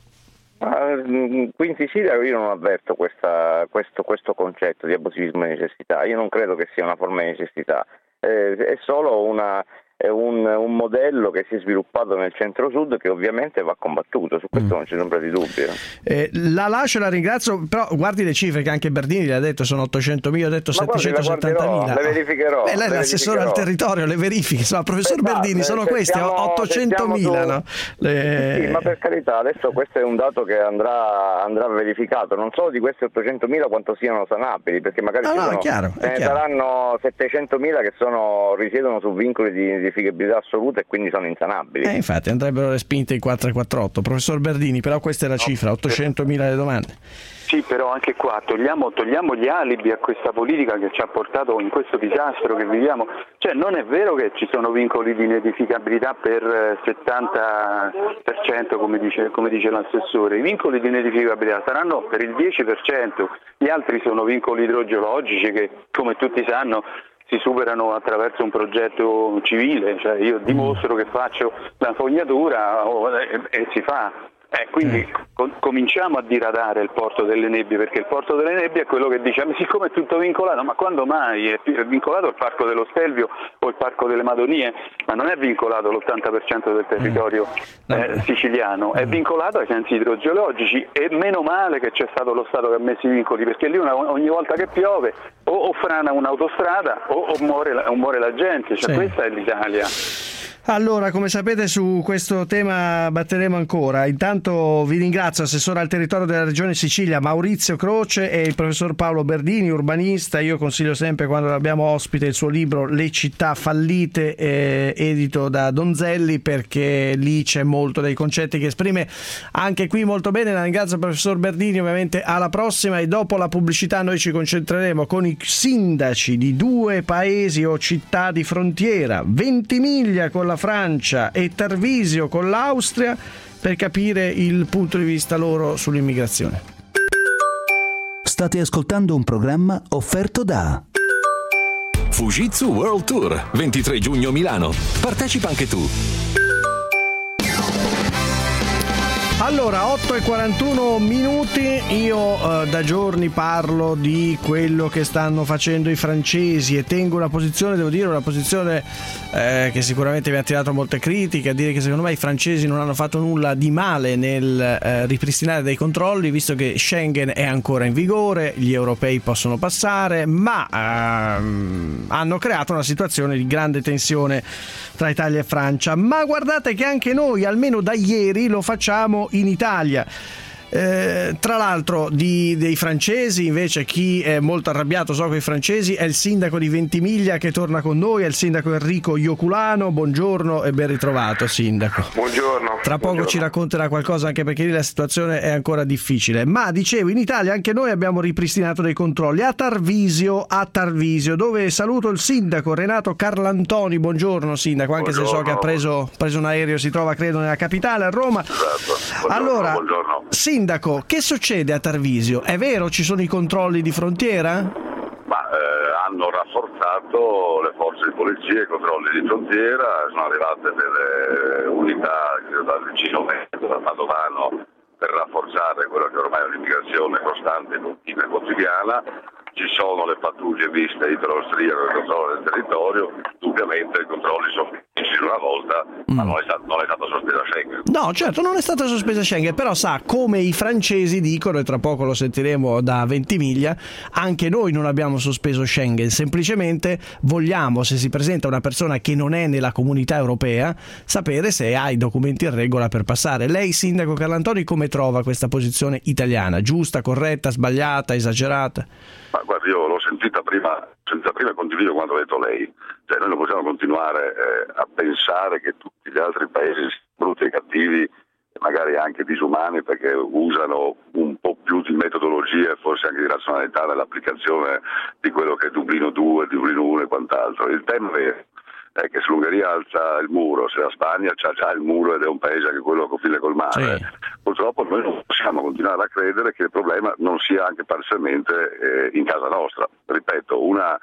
Ah, mm, Qui in Sicilia io non avverto questa, questo, questo concetto di abusivismo di necessità, io non credo che sia una forma di necessità, eh, è solo una, è un, un modello che si è sviluppato nel centro-sud che ovviamente va combattuto, su questo Mm. non c'è nulla di dubbio. Eh, la lascio, la ringrazio, però guardi le cifre che anche Berdini le ha detto, sono ottocentomila, ho detto Ma guardi, le setticentosettantamila. guarderò, le verificherò, Beh, lei è le l'assessore al verificherò. territorio, le verifiche, insomma, professor Beh, Berdini, beh, sono se questi, siamo- ottocentomila, se siamo no? Le- Sì, ma per carità, adesso questo è un dato che andrà, andrà verificato, non solo di questi ottocentomila quanto siano sanabili, perché magari No, ci no, sono, è chiaro, è ce ne chiaro. saranno settecentomila che sono, risiedono su vincoli di edificabilità assoluta e quindi sono insanabili. Eh, infatti andrebbero respinte in quattrocentoquarantotto. Professor Berdini, però questa è la cifra, ottocentomila le domande. Sì, però anche qua togliamo, togliamo gli alibi a questa politica che ci ha portato in questo disastro che viviamo. Cioè non è vero che ci sono vincoli di inedificabilità per eh, settanta per cento come dice, come dice l'assessore. I vincoli di inedificabilità saranno per il dieci per cento, gli altri sono vincoli idrogeologici che, come tutti sanno, si superano attraverso un progetto civile, cioè io dimostro che faccio la fognatura oh, e, e si fa. Eh, quindi eh. com- cominciamo a diradare il porto delle nebbie, perché il porto delle nebbie è quello che dice ma siccome è tutto vincolato, ma quando mai è vincolato il parco dello Stelvio o il parco delle Madonie? Ma non è vincolato l'ottanta per cento del territorio eh, siciliano, è vincolato ai sensi idrogeologici, e meno male che c'è stato lo Stato che ha messo i vincoli, perché lì una, ogni volta che piove o, o frana un'autostrada o, o, muore, o muore la gente, cioè sì. Questa è l'Italia. Allora, come sapete, su questo tema batteremo ancora. Intanto vi ringrazio, assessore al territorio della Regione Sicilia Maurizio Croce e il professor Paolo Berdini, urbanista. Io consiglio sempre, quando l'abbiamo ospite, il suo libro Le città fallite, eh, edito da Donzelli, perché lì c'è molto dei concetti che esprime anche qui molto bene. La ringrazio, professor Berdini, ovviamente alla prossima, e dopo la pubblicità noi ci concentreremo con i sindaci di due paesi o città di frontiera, Ventimiglia con la Francia e Tarvisio con l'Austria, per capire il punto di vista loro sull'immigrazione. State ascoltando un programma offerto da Fujitsu World Tour, ventitré giugno Milano. Partecipa anche tu. Allora, otto e quarantuno minuti, io eh, da giorni parlo di quello che stanno facendo i francesi e tengo una posizione, devo dire, una posizione eh, che sicuramente mi ha tirato molte critiche, a dire che secondo me i francesi non hanno fatto nulla di male nel eh, ripristinare dei controlli, visto che Schengen è ancora in vigore, gli europei possono passare, ma ehm, hanno creato una situazione di grande tensione tra Italia e Francia. Ma guardate che anche noi, almeno da ieri, lo facciamo in Italia. Eh, tra l'altro di, dei francesi, invece, chi è molto arrabbiato, so, con i francesi, è il sindaco di Ventimiglia che torna con noi, è il sindaco Enrico Ioculano. Buongiorno e ben ritrovato, sindaco. Buongiorno. Tra poco Buongiorno. Ci racconterà qualcosa, anche perché lì la situazione è ancora difficile. Ma dicevo, in Italia anche noi abbiamo ripristinato dei controlli a Tarvisio, a Tarvisio, dove saluto il sindaco Renato Carlantoni. Buongiorno, sindaco, anche buongiorno. Se so che ha preso, preso un aereo, si trova credo nella capitale, a Roma. Esatto. Buongiorno, allora, buongiorno. Sindaco, che succede a Tarvisio? È vero, ci sono i controlli di frontiera? Ma eh, hanno rafforzato le forze di polizia, i controlli di frontiera, sono arrivate delle unità dal vicino Veneto, da Padovano, per rafforzare quello che ormai è un'immigrazione costante, continua e quotidiana. Ci sono le pattuglie viste italo-austriache del controllo del territorio, ovviamente i controlli sono fissi una volta, mm. ma non è, stato, non è stata sospesa Schengen. No, certo, non è stata sospesa Schengen, però sa, come i francesi dicono, e tra poco lo sentiremo da Ventimiglia, anche noi non abbiamo sospeso Schengen, semplicemente vogliamo, se si presenta una persona che non è nella comunità europea, sapere se ha i documenti in regola per passare. Lei, sindaco Carlantoni, come trova questa posizione italiana? Giusta, corretta, sbagliata, esagerata? Ma guarda, io l'ho sentita prima, senza prima condivido quanto ha detto lei. Cioè, noi non possiamo continuare eh, a pensare che tutti gli altri paesi siano brutti e cattivi e magari anche disumani, perché usano un po' più di metodologia e forse anche di razionalità nell'applicazione di quello che è Dublino due, Dublino uno e quant'altro. Il tema è è che se l'Ungheria alza il muro, se la Spagna c'ha già il muro ed è un paese anche quello a confine col mare, sì. Purtroppo noi non possiamo continuare a credere che il problema non sia anche parzialmente eh, in casa nostra. Ripeto, una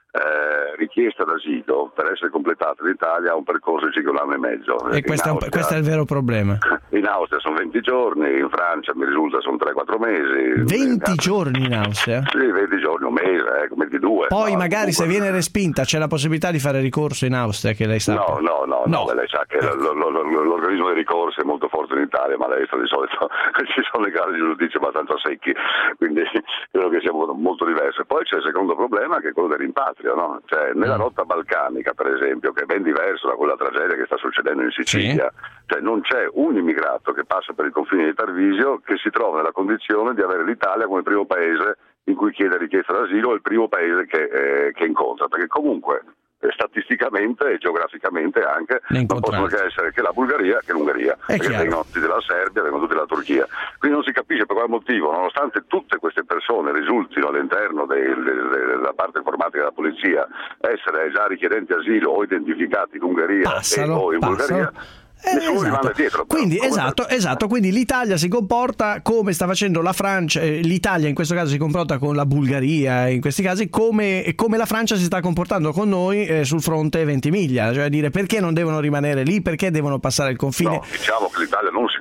eh, richiesta d'asilo per essere completata in Italia ha un percorso di circa un anno e mezzo. E questo, Austria, questo è il vero problema. In Austria sono venti giorni, in Francia mi risulta sono tre quattro mesi. venti giorni in Austria? Sì, venti giorni, un mese, ecco, ventidue. Poi no, magari comunque... se viene respinta c'è la possibilità di fare ricorso in Austria, che lei sa? No, no, no, no. no lei sa che ecco. l- l- l- l'organismo dei ricorsi è molto forte in Italia, ma lei sa di solito ci sono le casi di giudizio abbastanza secchi, quindi credo che sia molto diverso. Poi c'è il secondo problema, che è quello del rimpatrio, no? Cioè, nella rotta balcanica, per esempio, che è ben diverso da quella tragedia che sta succedendo in Sicilia, sì. Cioè non c'è un immigrato che passa per il confine di Tarvisio che si trova nella condizione di avere l'Italia come primo paese in cui chiede richiesta d'asilo, e il primo paese che, eh, che incontra, perché comunque eh, statisticamente e geograficamente anche non possono che essere che la Bulgaria che l'Ungheria, è perché chiaro. Vengono tutti della Serbia, vengono tutti dalla Turchia, quindi non si capisce per quale motivo, nonostante tutte queste persone risultino all'interno del, del, della parte informatica della polizia essere già richiedenti asilo o identificati in Ungheria passalo, e, o in passalo. Bulgaria. Eh, esatto. Dietro, quindi esatto, esatto, quindi l'Italia si comporta come sta facendo la Francia, eh, l'Italia in questo caso si comporta con la Bulgaria, in questi casi come, come la Francia si sta comportando con noi eh, sul fronte Ventimiglia, cioè dire perché non devono rimanere lì, perché devono passare il confine. No, diciamo che l'Italia non si comporta così.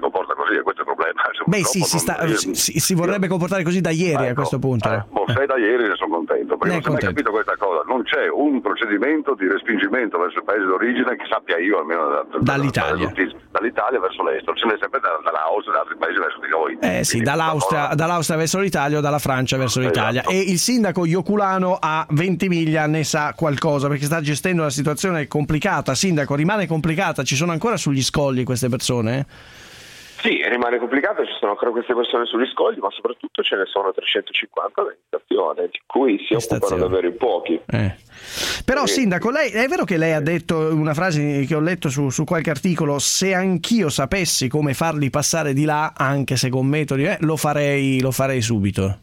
così, questo è il problema. Beh sì, si, sta, non... si, si vorrebbe comportare così da ieri, ecco, a questo punto. Eh, boh, sei da ieri ne sono contento, perché ne non ho mai capito questa cosa. Non c'è un procedimento di respingimento verso il paese d'origine che sappia io, almeno da, da, dall'Italia. Da, dall'Italia verso l'estero, ce n'è sempre da, dall'Austria e da altri paesi verso di noi. Eh sì, dall'Austria, dall'Austria verso l'Italia o dalla Francia verso l'Italia. Esatto. E il sindaco Ioculano a Ventimiglia ne sa qualcosa, perché sta gestendo una situazione complicata. Sindaco, rimane complicata? Ci sono ancora sugli scogli queste persone? Sì, rimane complicato, ci sono ancora queste persone sugli scogli, ma soprattutto ce ne sono trecentocinquanta in stazione, di cui si occupano davvero in pochi. Eh. Però e... sindaco, lei, è vero che lei ha detto una frase che ho letto su, su qualche articolo: se anch'io sapessi come farli passare di là, anche se con metodi, eh, lo farei, lo farei subito.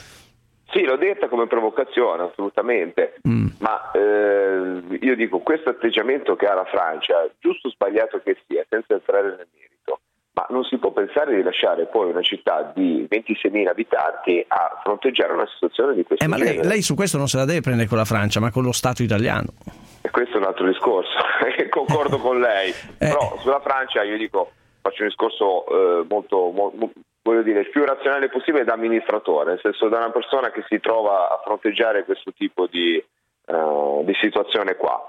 Sì, l'ho detta come provocazione, assolutamente, mm. ma eh, io dico, questo atteggiamento che ha la Francia, giusto o sbagliato che sia, senza entrare nel merito, ma non si può pensare di lasciare poi una città di ventiseimila abitanti a fronteggiare una situazione di questo eh, ma genere. Lei, lei su questo non se la deve prendere con la Francia, ma con lo Stato italiano. E questo è un altro discorso, concordo con lei, eh. però sulla Francia io dico, faccio un discorso eh, molto, molto, voglio dire, il più razionale possibile da amministratore, nel senso da una persona che si trova a fronteggiare questo tipo di, uh, di situazione qua.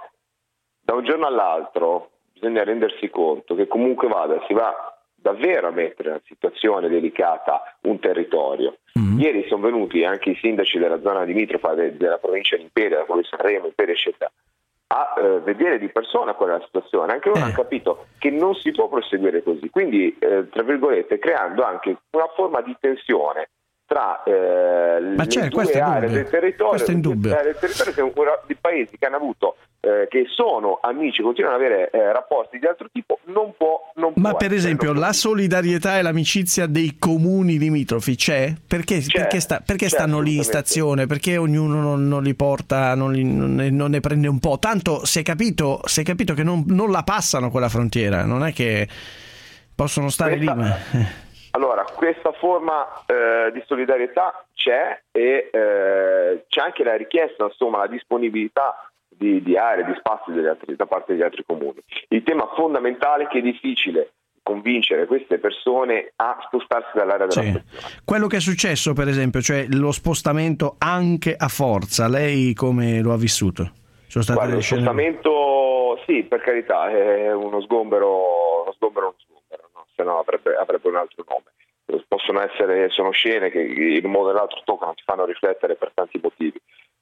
Da un giorno all'altro bisogna rendersi conto che comunque vada, si va davvero a mettere in una situazione delicata un territorio. Mm-hmm. Ieri sono venuti anche i sindaci della zona limitrofa de, della provincia di Imperia, da quello di Sanremo, Imperia eccetera, a eh, vedere di persona qual è la situazione. Anche loro eh. hanno capito che non si può proseguire così, quindi eh, tra virgolette creando anche una forma di tensione tra eh, le due aree del territorio, del territorio che uno dei paesi che hanno avuto eh, che sono amici, continuano ad avere eh, rapporti di altro tipo, non può non ma può per esempio la solidarietà e l'amicizia dei comuni limitrofi c'è? Perché, c'è, perché, sta, perché c'è stanno lì in stazione? Perché ognuno non, non li porta, non, li, non, ne, non ne prende un po'? Tanto si è capito, si è capito che non, non la passano quella frontiera, non è che possono stare Questa... lì ma... Allora, questa forma eh, di solidarietà c'è e eh, c'è anche la richiesta, insomma, la disponibilità di, di aree, di spazi degli altri, da parte degli altri comuni. Il tema fondamentale è che è difficile convincere queste persone a spostarsi dall'area della sì. stazione. Quello che è successo, per esempio, cioè lo spostamento anche a forza, lei come lo ha vissuto? Sono state Guarda, le lo scene... spostamento, sì, per carità, è uno sgombero, uno sgombero, uno sgombero, no? Se no avrebbe, avrebbe un altro nome. Possono essere, sono scene che in un modo o nell'altro toccano, ti fanno riflettere per tanti motivi.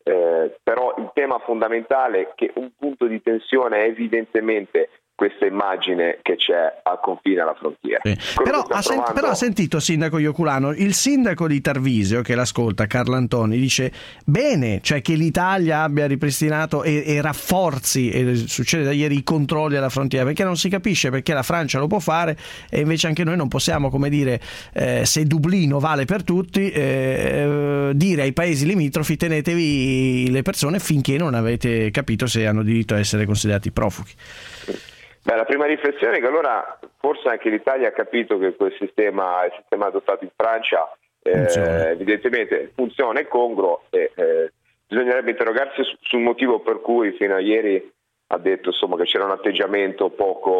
Eh, però il tema fondamentale è che un punto di tensione è evidentemente questa immagine che c'è al confine, alla frontiera. Sì. Però, ha sen- provando... però ha sentito, sindaco Ioculano, il sindaco di Tarvisio che l'ascolta, Carlo Antoni, dice bene, cioè che l'Italia abbia ripristinato e, e rafforzi, e succede da ieri, i controlli alla frontiera, perché non si capisce perché la Francia lo può fare e invece anche noi non possiamo, come dire, eh, se Dublino vale per tutti, eh, dire ai paesi limitrofi tenetevi le persone finché non avete capito se hanno diritto a essere considerati profughi. Beh, la prima riflessione è che allora forse anche l'Italia ha capito che quel sistema, il sistema adottato in Francia eh, evidentemente funziona, è congruo e eh, bisognerebbe interrogarsi su, sul motivo per cui fino a ieri ha detto insomma che c'era un atteggiamento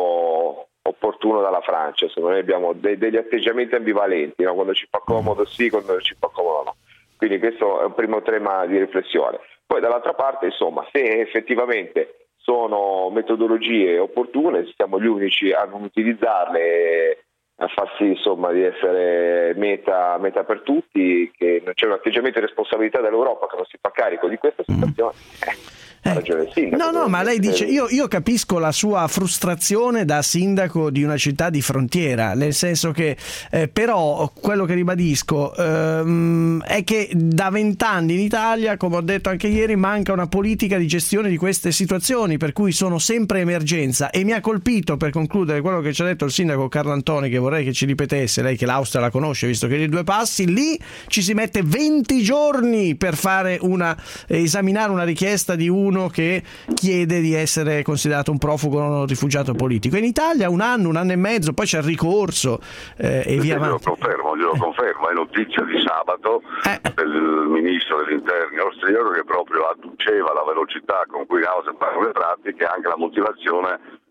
poco opportuno dalla Francia. Secondo noi abbiamo de- degli atteggiamenti ambivalenti, no? Quando ci fa comodo sì, quando ci fa comodo no. Quindi questo è un primo tema di riflessione. Poi dall'altra parte insomma se effettivamente sono metodologie opportune, siamo gli unici a non utilizzarle, a far sì insomma di essere meta, meta per tutti, che non c'è un atteggiamento di responsabilità dell'Europa che non si fa carico di questa situazione. Eh. Eh, no, no, ma lei dice, io, io capisco la sua frustrazione da sindaco di una città di frontiera, nel senso che eh, però quello che ribadisco ehm, è che da vent'anni in Italia, come ho detto anche ieri, manca una politica di gestione di queste situazioni, per cui sono sempre emergenza. E mi ha colpito, per concludere, quello che ci ha detto il sindaco Carlo Antoni, che vorrei che ci ripetesse, lei che l'Austria la conosce, visto che i due passi, lì ci si mette venti giorni per fare una, eh, esaminare una richiesta di uno che chiede di essere considerato un profugo o un rifugiato politico. In Italia un anno, un anno e mezzo, poi c'è il ricorso eh, e via avanti. Glielo confermo, glielo confermo, è notizia di sabato eh. del ministro degli interni austriaco che proprio adduceva la velocità con cui Austria paga le pratiche, anche la motivazione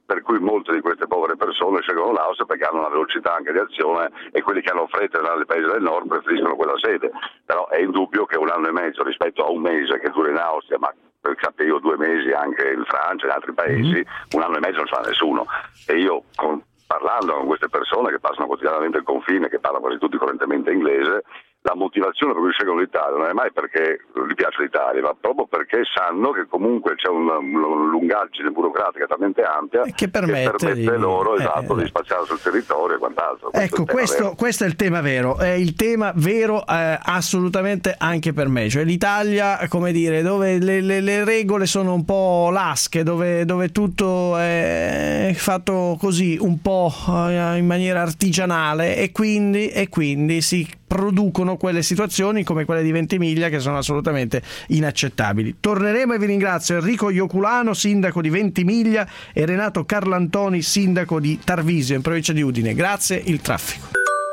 per cui molte di queste povere persone scelgono l'Austria perché hanno una velocità anche di azione e quelli che hanno fretta negli paesi del nord preferiscono quella sede. Però è indubbio che un anno e mezzo rispetto a un mese che dura in Austria, ma per capire due mesi anche in Francia e in altri paesi, mm-hmm. un anno e mezzo non fa nessuno. E io con, parlando con queste persone che passano quotidianamente il confine, che parlano quasi tutti correntemente inglese, la motivazione per cui scelgono l'Italia non è mai perché gli piace l'Italia, ma proprio perché sanno che comunque c'è una, una lungaggine burocratica talmente ampia che permette, che permette di... loro eh, esatto, eh. di spaziare sul territorio e quant'altro. Questo ecco, questo, questo è il tema vero, è il tema vero eh, assolutamente anche per me, cioè l'Italia, come dire, dove le, le, le regole sono un po' lasche, dove, dove tutto è fatto così un po' in maniera artigianale e quindi, e quindi si producono quelle situazioni come quelle di Ventimiglia che sono assolutamente inaccettabili. Torneremo e vi ringrazio Enrico Ioculano, sindaco di Ventimiglia, e Renato Carlantoni, sindaco di Tarvisio in provincia di Udine. Grazie. Il traffico.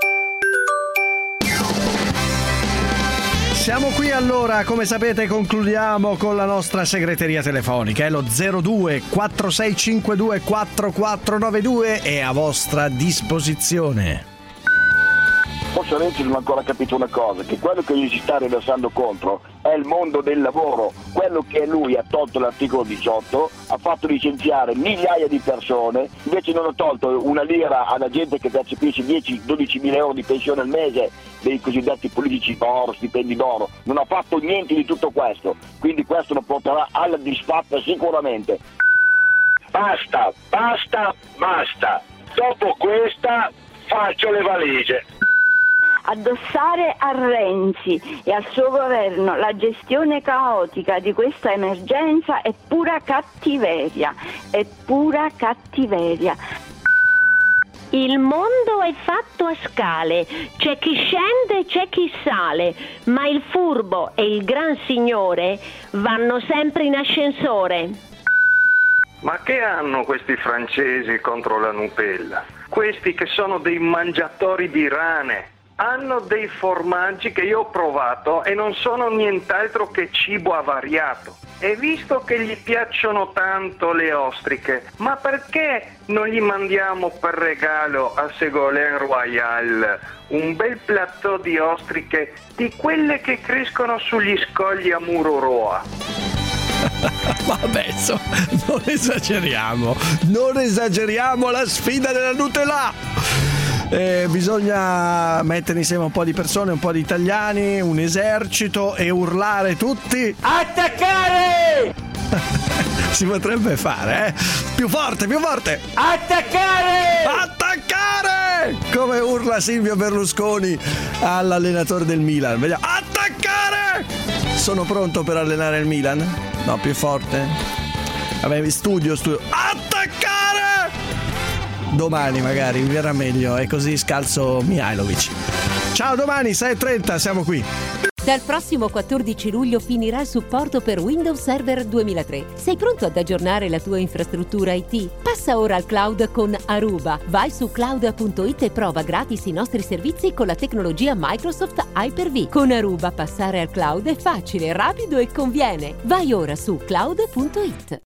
Siamo qui allora, come sapete concludiamo con la nostra segreteria telefonica, è lo zero due quattro sei cinque due quattro quattro nove due, è a vostra disposizione. Forse Renzi non ha ancora capito una cosa, che quello che gli si sta riversando contro è il mondo del lavoro, quello che lui ha tolto l'articolo diciotto, ha fatto licenziare migliaia di persone, invece non ha tolto una lira alla gente che percepisce dieci dodici mila euro di pensione al mese dei cosiddetti politici d'oro, stipendi d'oro, non ha fatto niente di tutto questo, quindi questo lo porterà alla disfatta sicuramente. Basta, basta, basta, dopo questa faccio le valigie. Addossare a Renzi e al suo governo la gestione caotica di questa emergenza è pura cattiveria, è pura cattiveria. Il mondo è fatto a scale, c'è chi scende e c'è chi sale, ma il furbo e il gran signore vanno sempre in ascensore. Ma che hanno questi francesi contro la Nutella? Questi che sono dei mangiatori di rane. Hanno dei formaggi che io ho provato e non sono nient'altro che cibo avariato. E visto che gli piacciono tanto le ostriche, ma perché non gli mandiamo per regalo a Ségolène Royal un bel plateau di ostriche di quelle che crescono sugli scogli a Mururoa? Vabbè, so, non esageriamo, non esageriamo la sfida della Nutella. Eh, bisogna mettere insieme un po' di persone, un po' di italiani, un esercito e urlare tutti attaccare! Si potrebbe fare, eh? Più forte, più forte! Attaccare! Attaccare! Come urla Silvio Berlusconi all'allenatore del Milan. Vediamo. Attaccare! Sono pronto per allenare il Milan? No, più forte? Vabbè, studio, studio. Attaccare! Domani magari mi verrà meglio e così scalzo Mihailovic. Ciao, domani sei e trenta siamo qui. Dal prossimo quattordici luglio finirà il supporto per Windows Server duemilatré. Sei pronto ad aggiornare la tua infrastruttura I T? Passa ora al cloud con Aruba. Vai su cloud punto it e prova gratis i nostri servizi con la tecnologia Microsoft Hyper-V. Con Aruba passare al cloud è facile, rapido e conviene. Vai ora su cloud punto it.